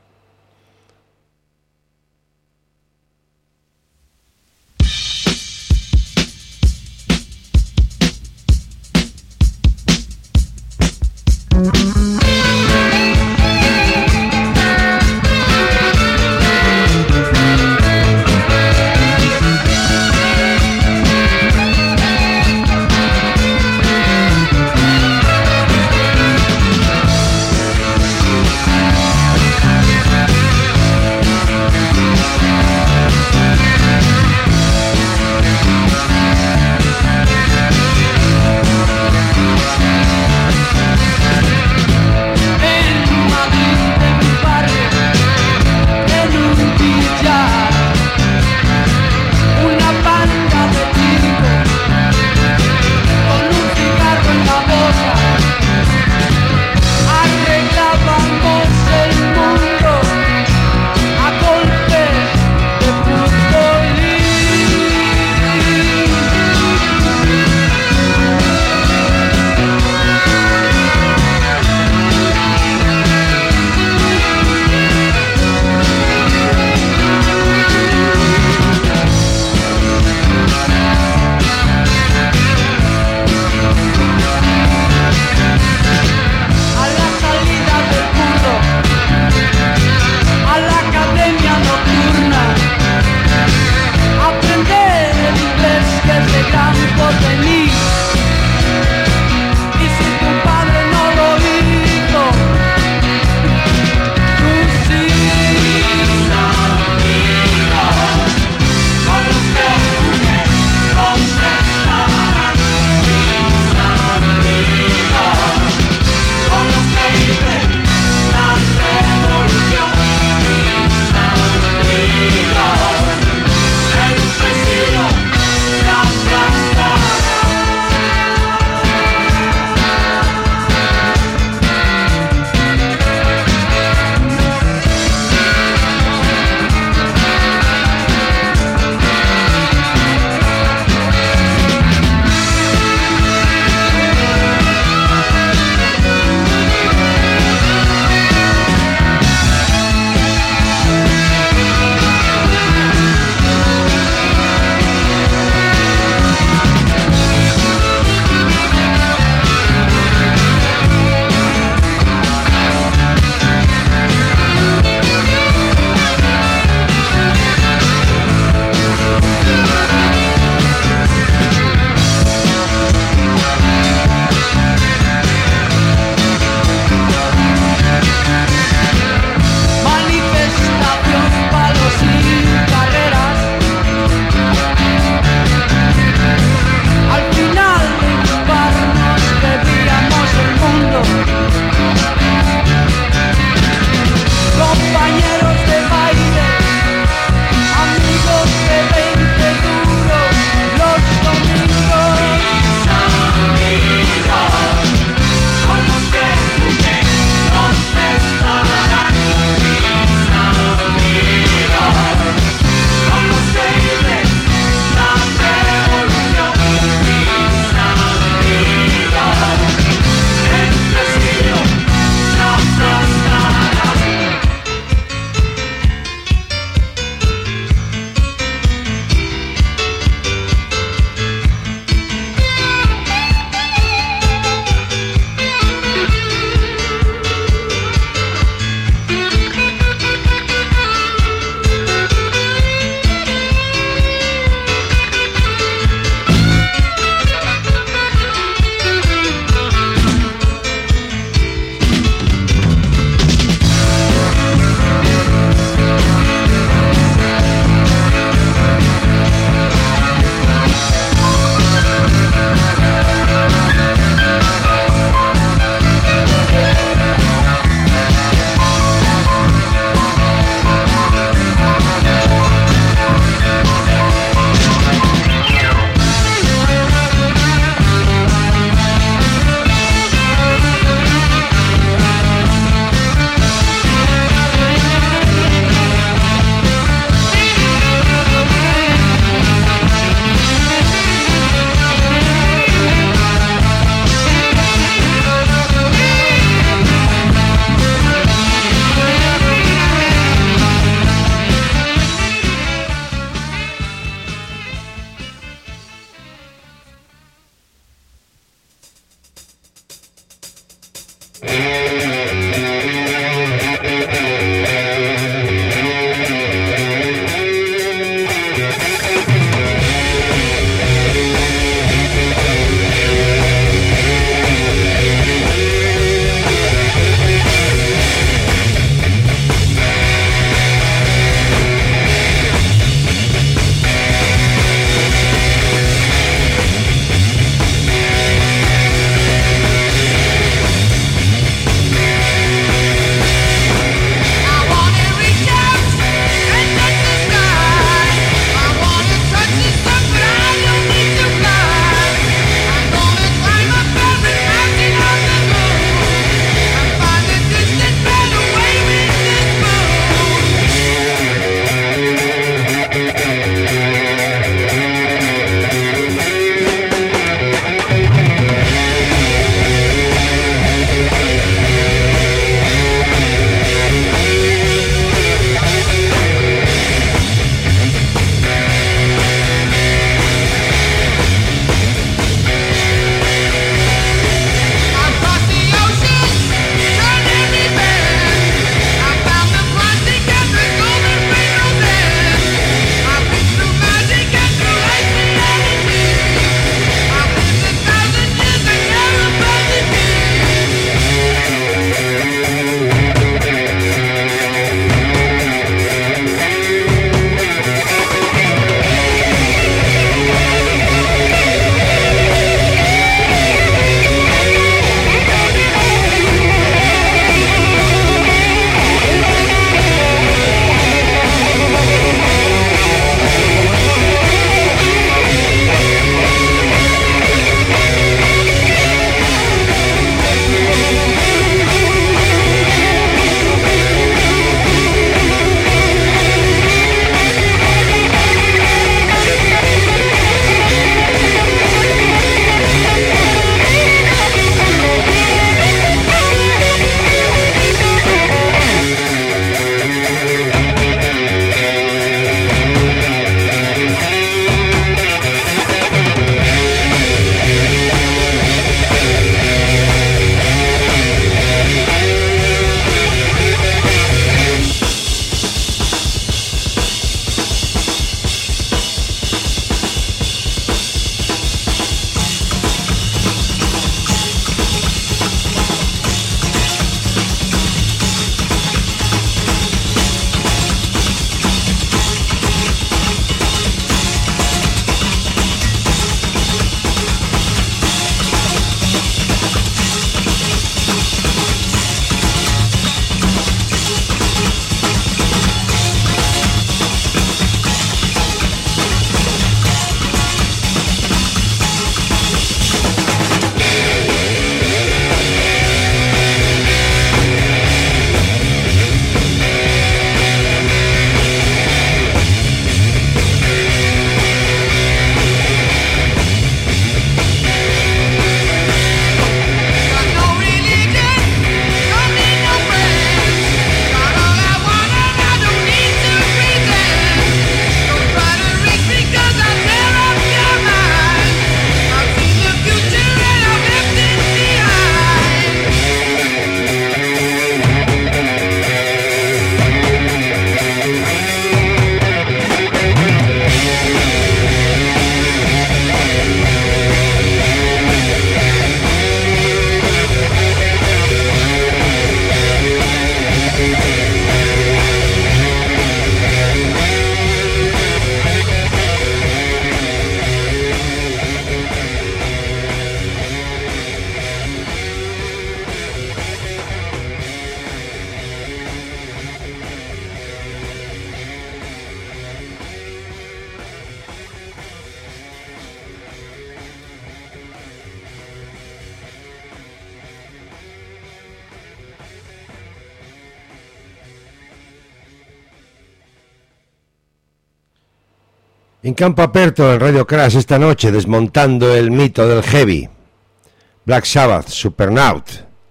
En campo aperto en Radio Crash esta noche, desmontando el mito del heavy. Black Sabbath, Supernaut.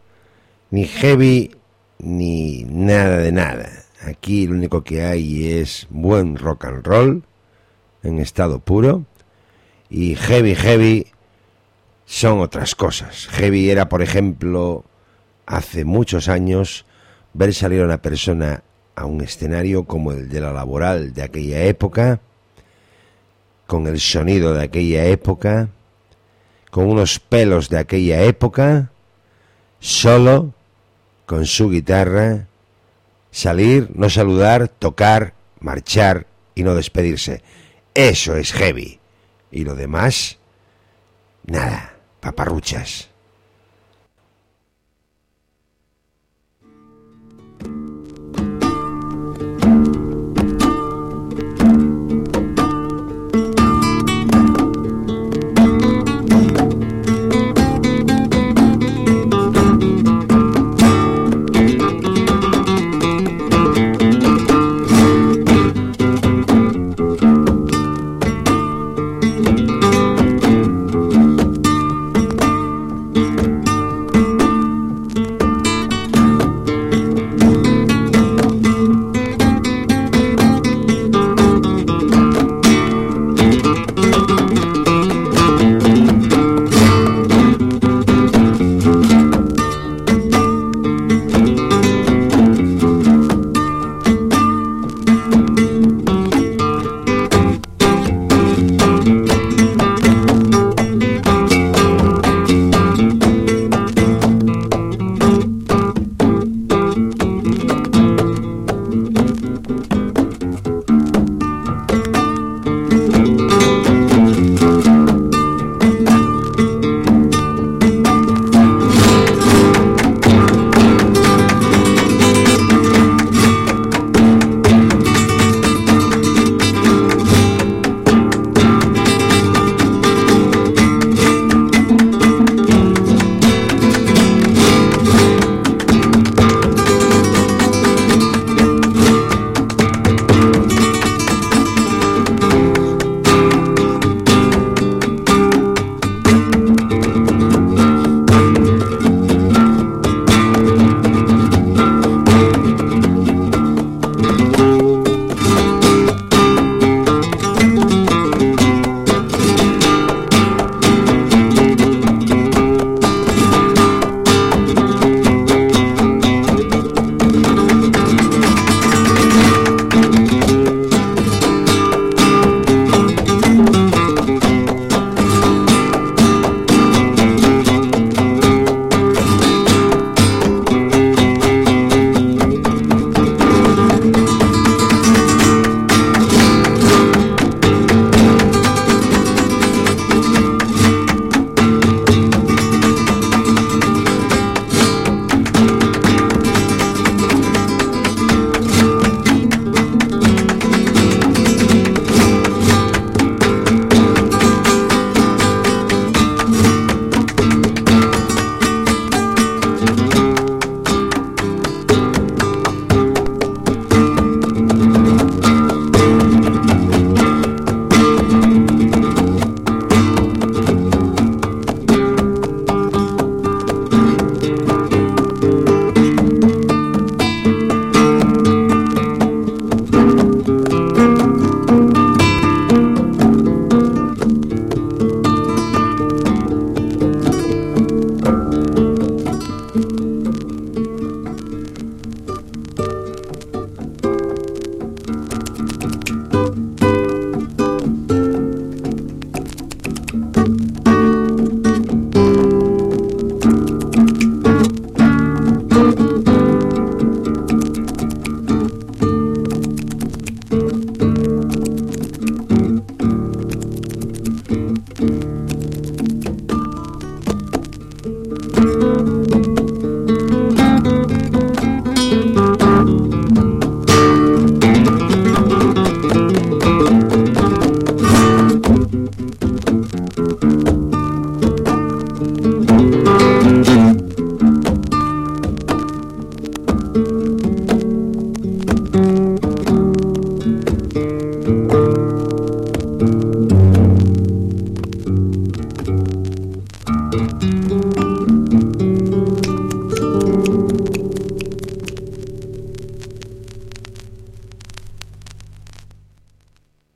Ni heavy ni nada de nada. Aquí lo único que hay es buen rock and roll en estado puro. Y heavy, heavy son otras cosas. Heavy era, por ejemplo, hace muchos años ver salir a una persona a un escenario como el de la Laboral de aquella época, con el sonido de aquella época, con unos pelos de aquella época, solo, con su guitarra, salir, no saludar, tocar, marchar y no despedirse. Eso es heavy. Y lo demás, nada, paparruchas.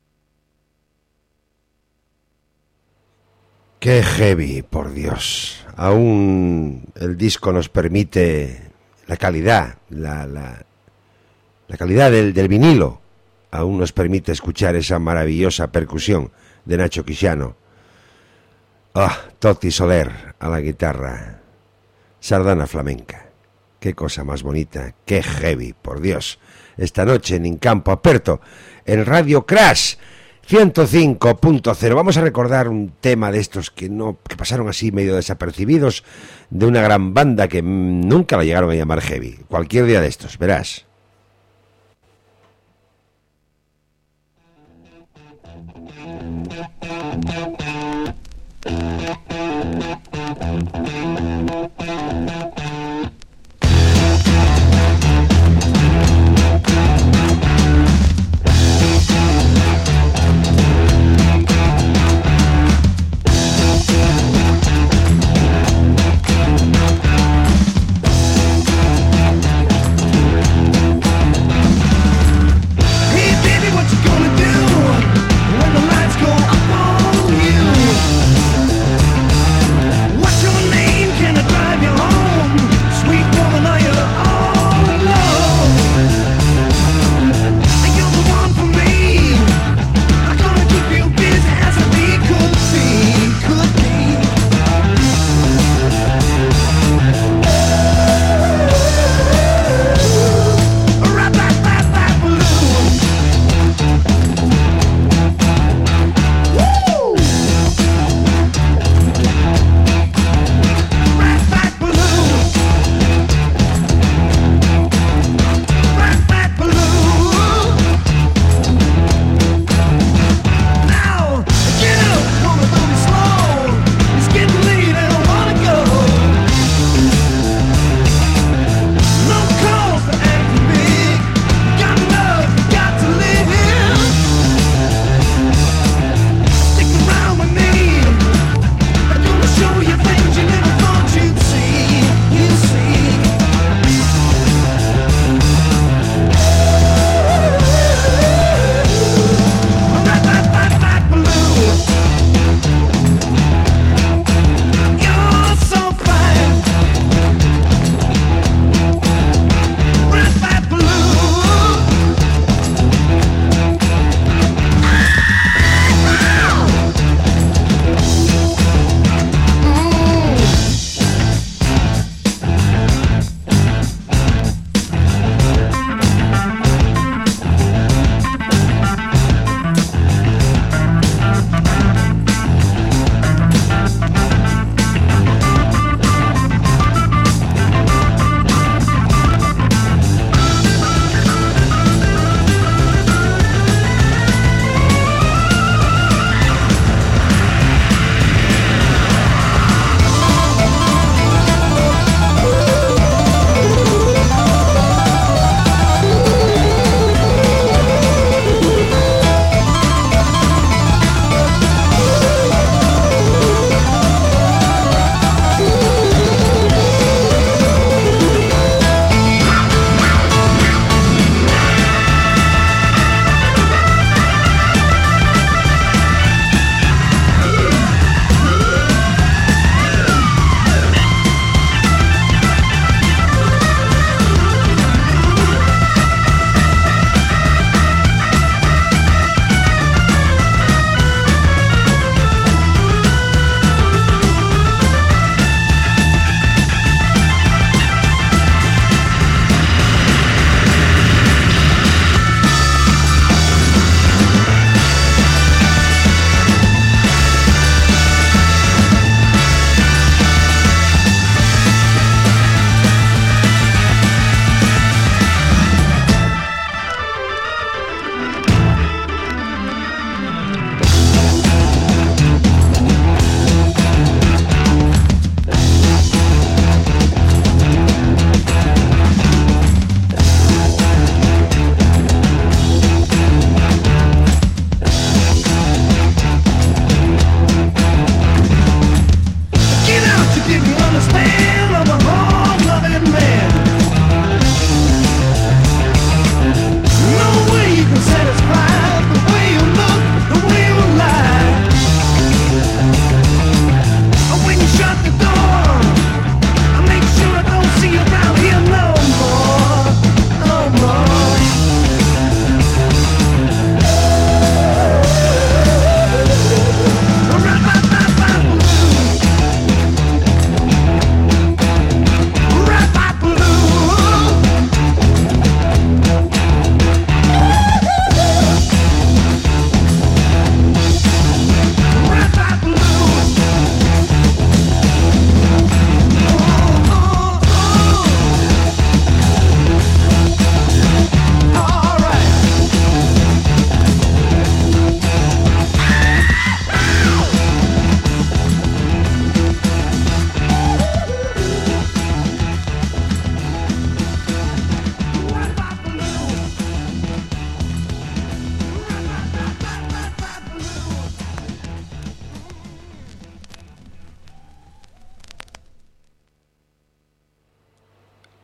Qué heavy, por Dios. aún el disco nos permite la calidad, la, la, la calidad del, del vinilo, aún nos permite escuchar esa maravillosa percusión de Nacho Quixano. Ah, Toti Soler a la guitarra, sardana flamenca. Qué cosa más bonita, qué heavy, por Dios. Esta noche en Campo Aperto, en Radio Crash ciento cinco punto cero. Vamos a recordar un tema de estos que no que pasaron así medio desapercibidos, de una gran banda que nunca la llegaron a llamar heavy. Cualquier día de estos, verás. What's your name?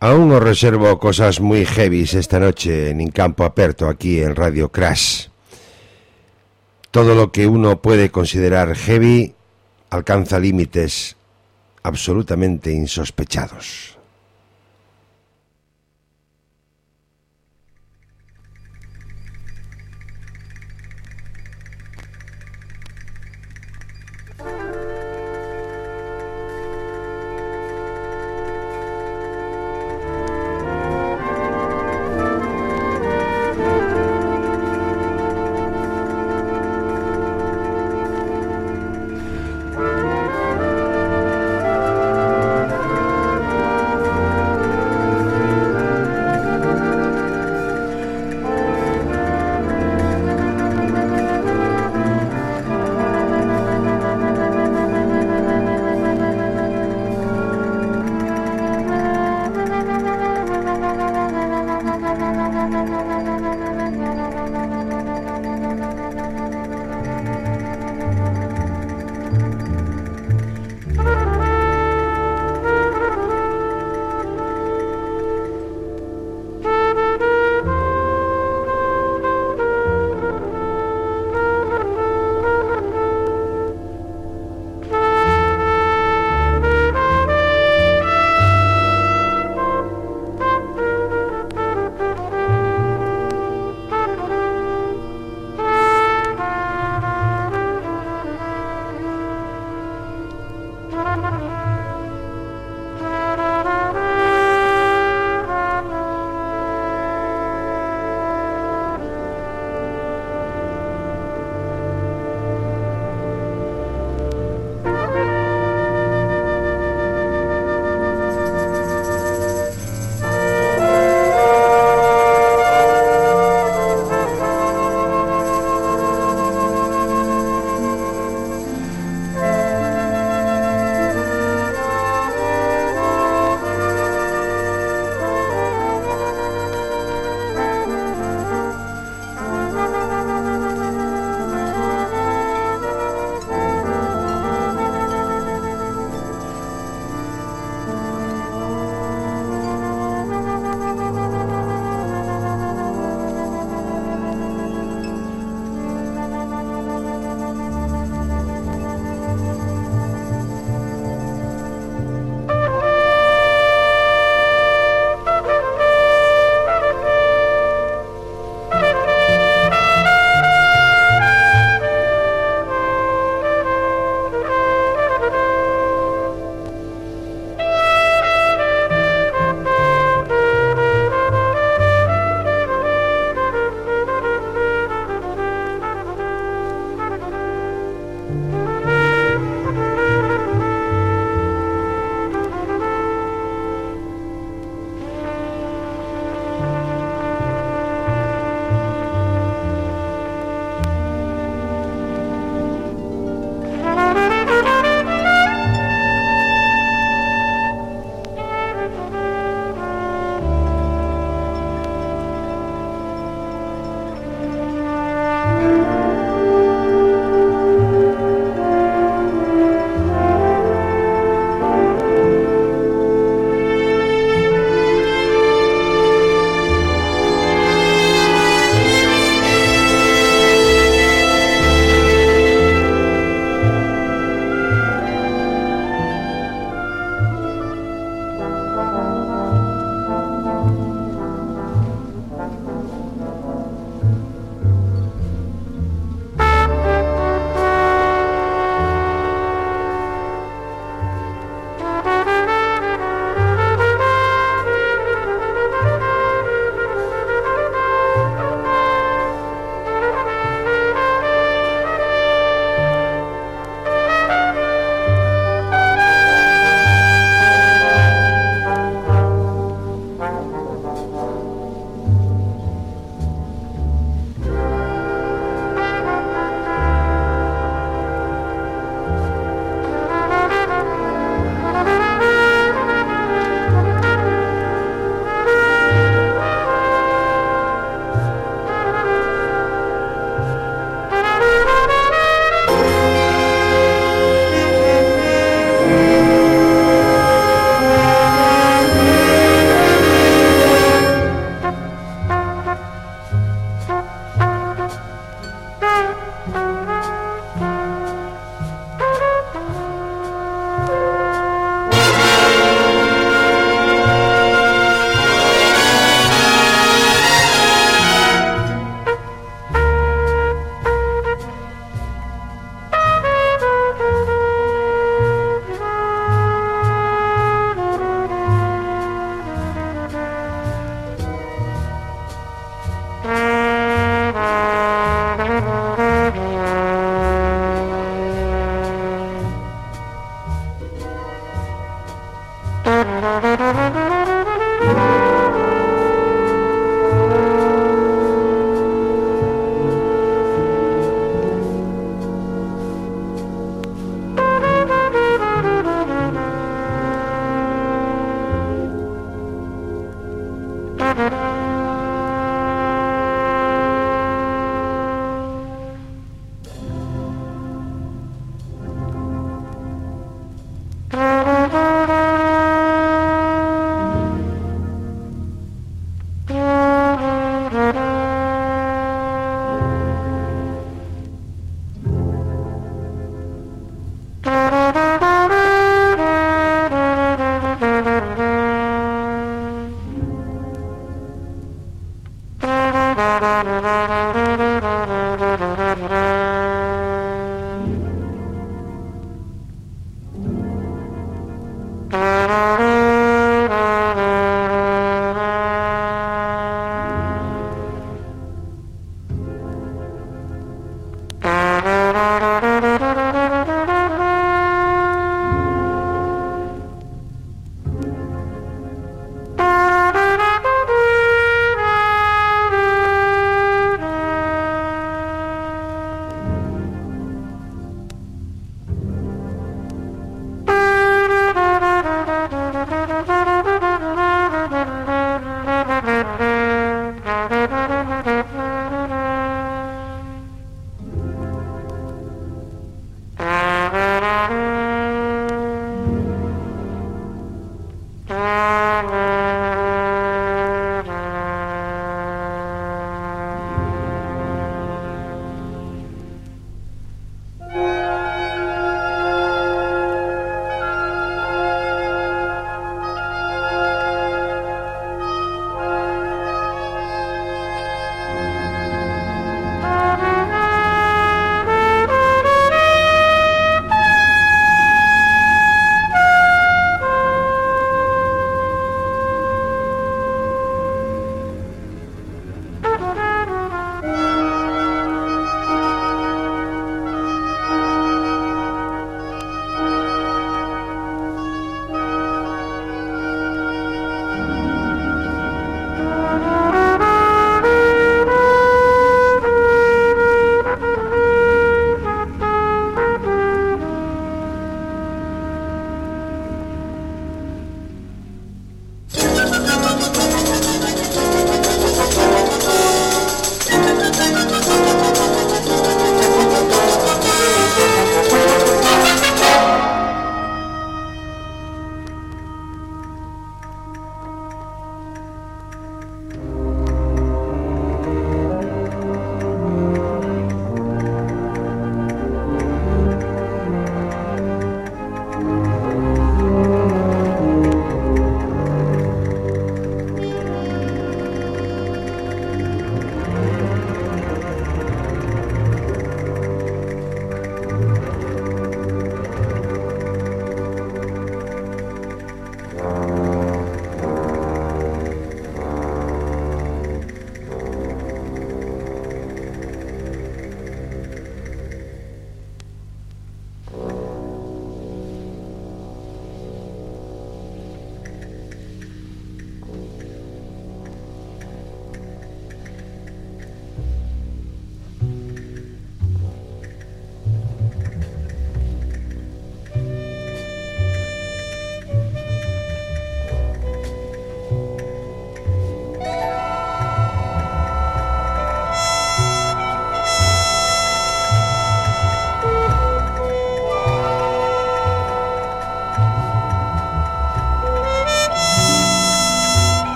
Aún os reservo cosas muy heavies esta noche en Campo Aperto, aquí en Radio Crash. Todo lo que uno puede considerar heavy alcanza límites absolutamente insospechados.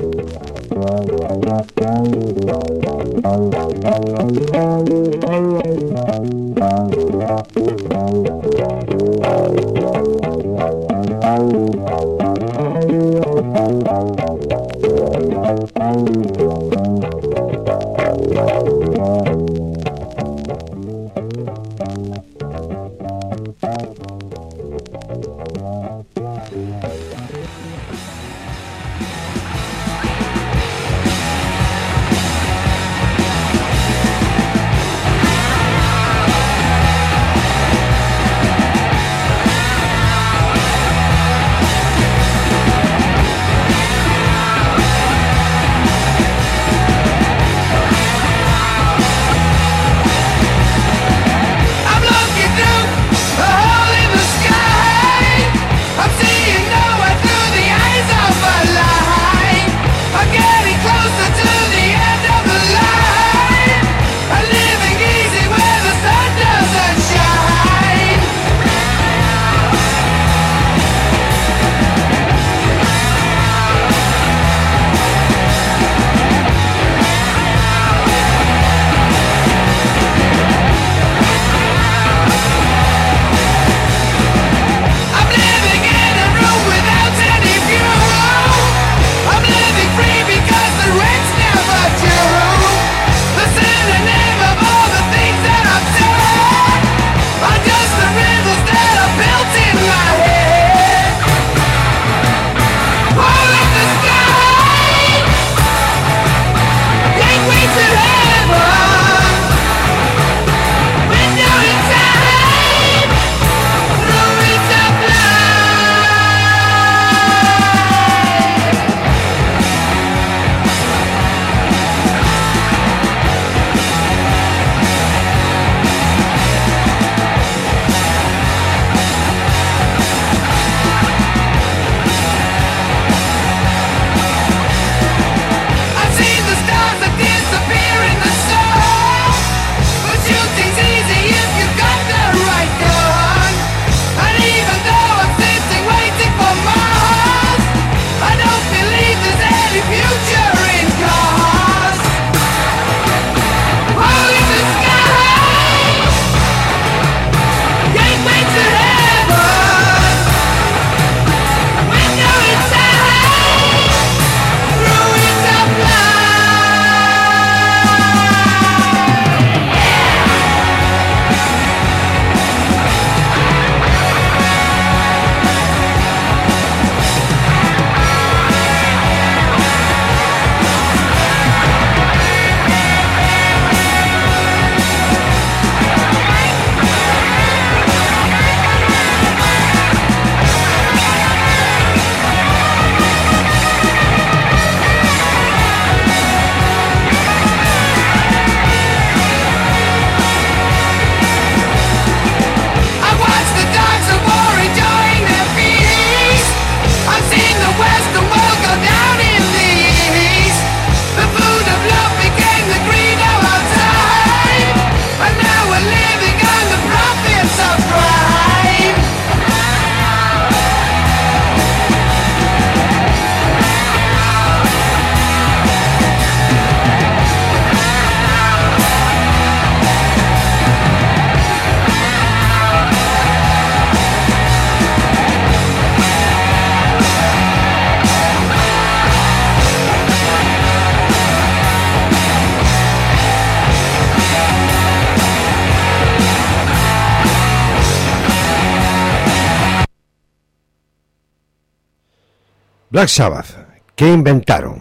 Black Sabbath, ¿qué inventaron?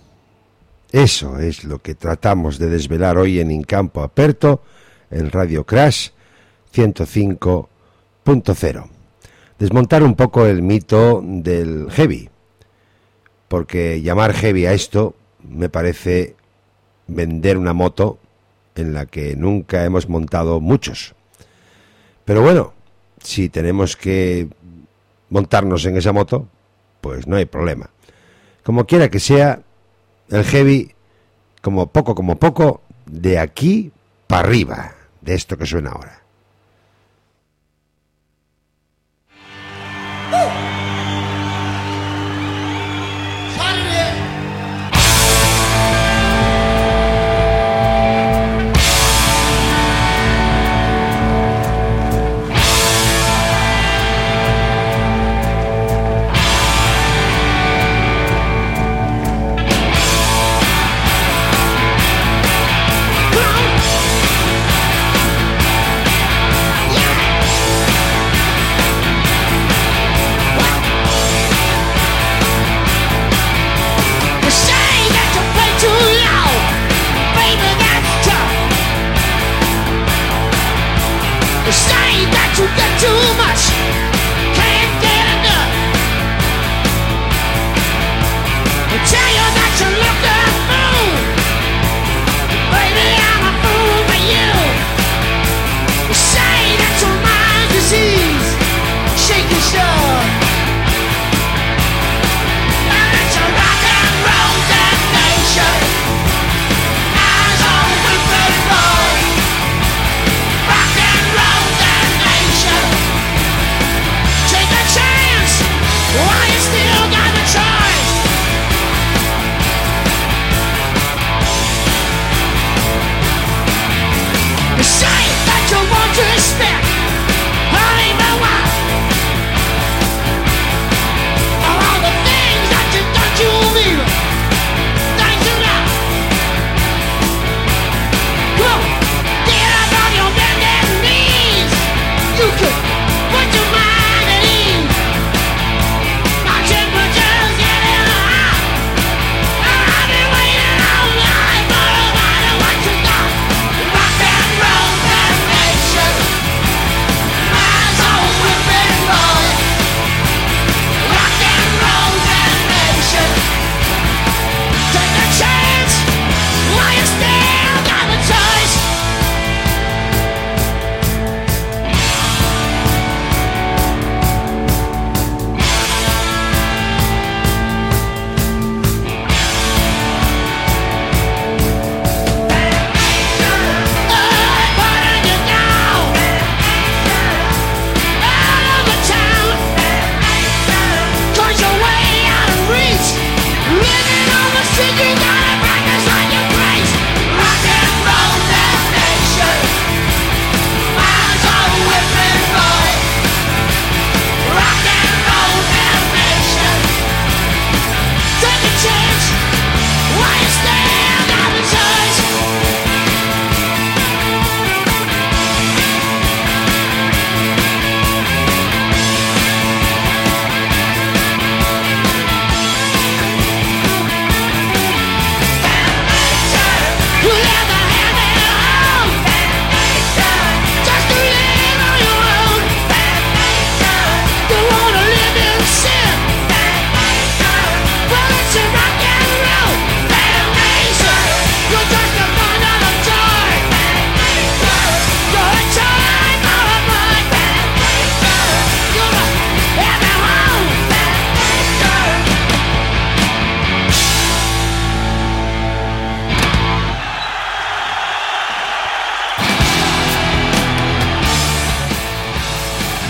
Eso es lo que tratamos de desvelar hoy en In Campo Aperto, en Radio Crash ciento cinco punto cero. Desmontar un poco el mito del heavy, porque llamar heavy a esto me parece vender una moto en la que nunca hemos montado muchos. Pero bueno, si tenemos que montarnos en esa moto, pues no hay problema. Como quiera que sea, el heavy, como poco, como poco, de aquí para arriba, de esto que suena ahora.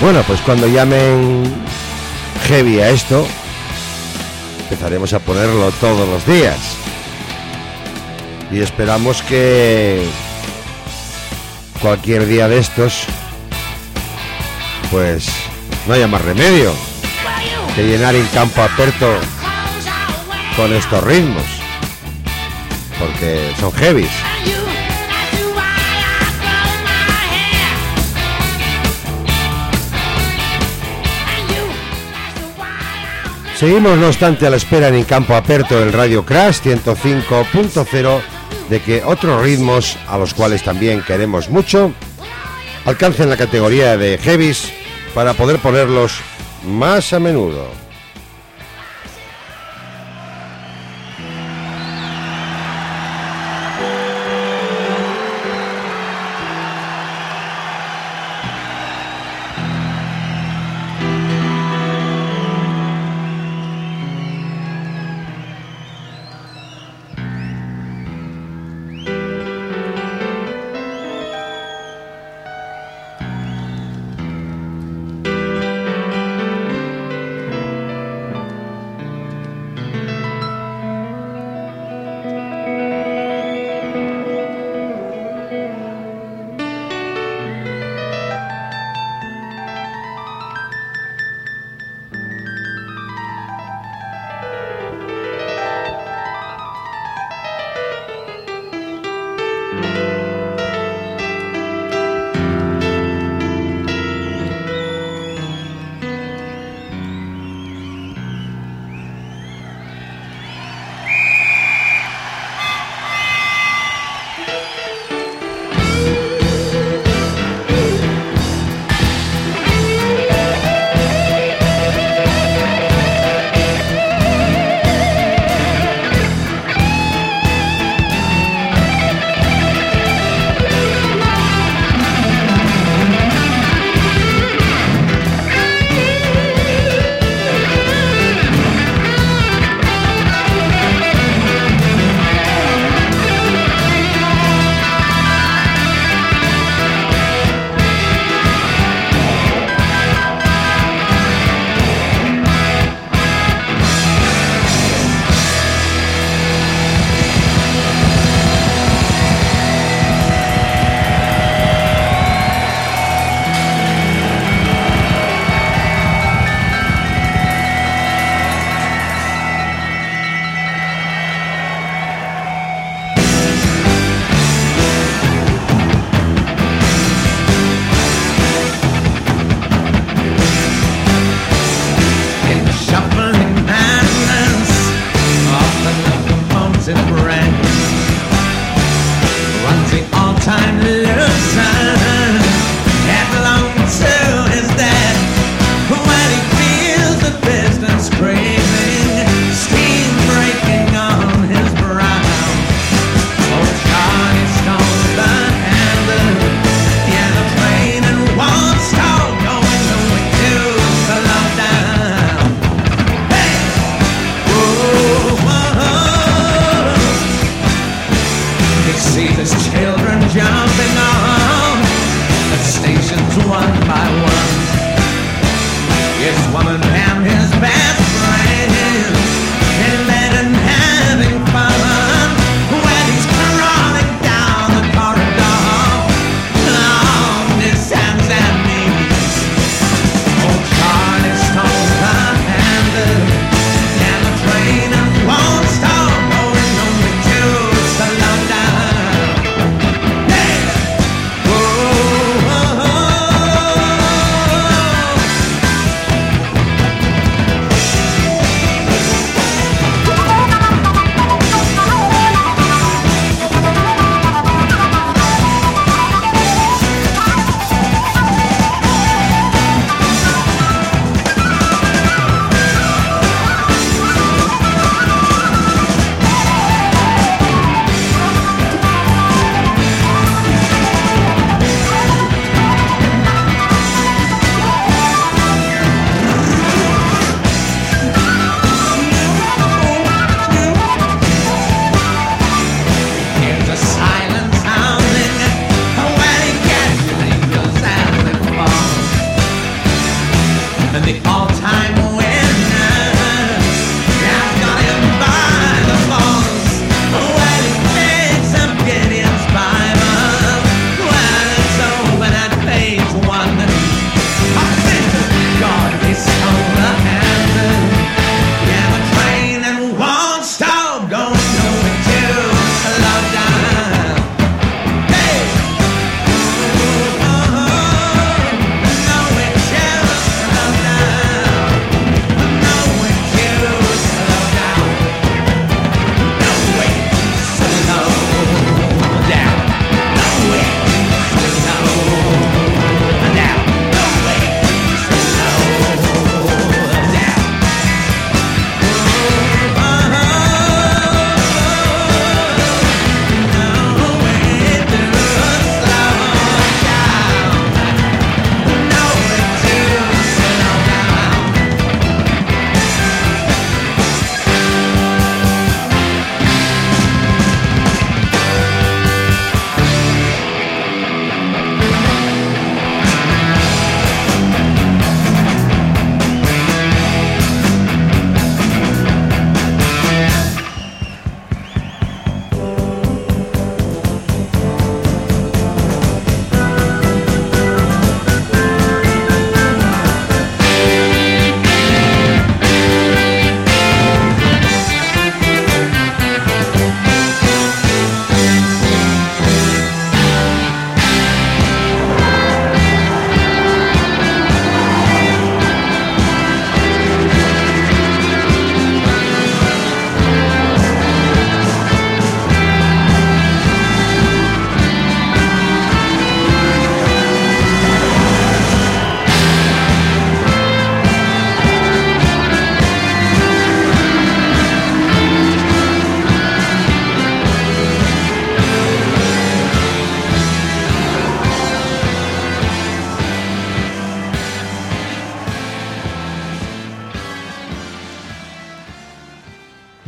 Bueno, pues cuando llamen heavy a esto, empezaremos a ponerlo todos los días. Y esperamos que cualquier día de estos, pues no haya más remedio que llenar el campo aperto con estos ritmos, porque son heavies. Seguimos, no obstante, a la espera en el campo aperto del Radio Crash ciento cinco punto cero de que otros ritmos, a los cuales también queremos mucho, alcancen la categoría de heavies para poder ponerlos más a menudo.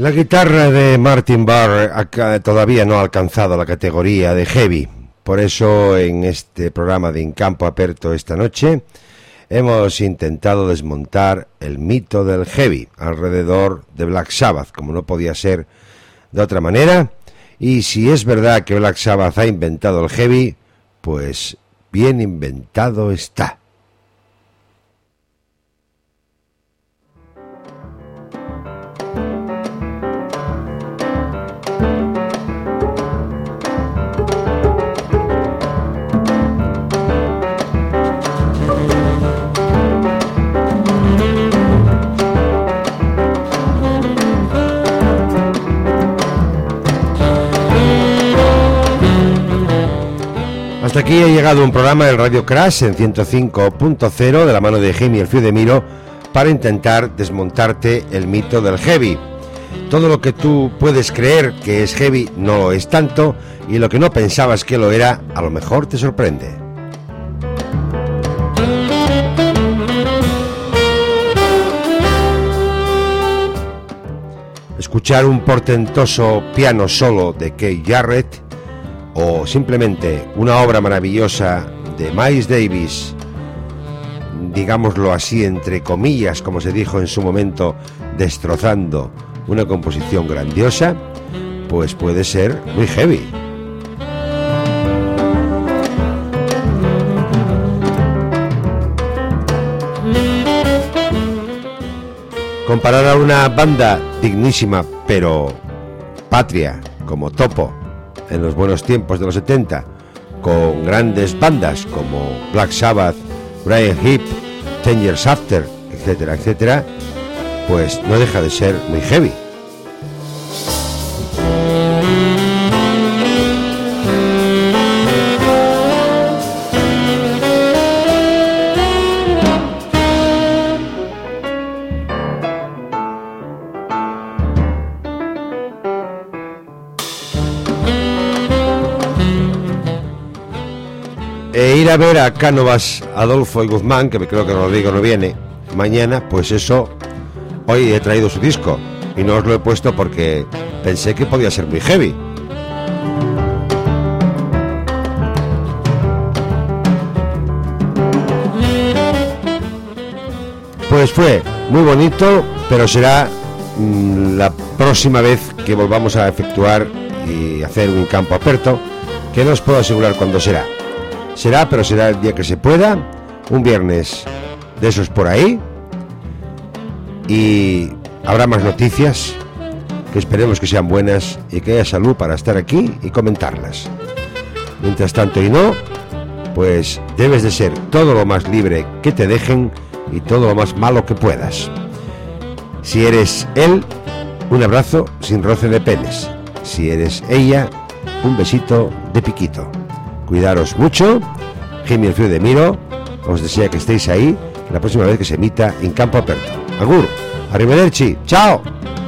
La guitarra de Martin Barre acá todavía no ha alcanzado la categoría de heavy. Por eso en este programa de In Campo Aperto esta noche hemos intentado desmontar el mito del heavy alrededor de Black Sabbath, como no podía ser de otra manera. Y si es verdad que Black Sabbath ha inventado el heavy, pues bien inventado está. Hasta aquí ha llegado un programa del Radio Crash en ciento cinco punto cero de la mano de Jaime el Fiu de Miro para intentar desmontarte el mito del heavy. Todo lo que tú puedes creer que es heavy no lo es tanto, y lo que no pensabas que lo era, a lo mejor te sorprende. Escuchar un portentoso piano solo de Keith Jarrett, o simplemente una obra maravillosa de Miles Davis, digámoslo así entre comillas, como se dijo en su momento, destrozando una composición grandiosa, pues puede ser muy heavy. Comparar a una banda dignísima pero patria como Topo en los buenos tiempos de los setenta, con grandes bandas como Black Sabbath, Brian Heap, Ten Years After, etcétera, etcétera, pues no deja de ser muy heavy. E ir a ver a Cánovas, Adolfo y Guzmán, que creo que Rodrigo no viene mañana, pues eso, hoy he traído su disco y no os lo he puesto porque pensé que podía ser muy heavy. Pues fue muy bonito, pero será mmm, la próxima vez que volvamos a efectuar y hacer un campo aperto, que no os puedo asegurar cuándo será. Será, pero será el día que se pueda, un viernes de esos por ahí, y habrá más noticias que esperemos que sean buenas y que haya salud para estar aquí y comentarlas. Mientras tanto y no, pues debes de ser todo lo más libre que te dejen y todo lo más malo que puedas. Si eres él, un abrazo sin roce de penes. Si eres ella, un besito de piquito. Cuidaros mucho. Jaime el Fiu de Miro os desea que estéis ahí la próxima vez que se emita In Campo Aperto. Agur, arrivederci, chao.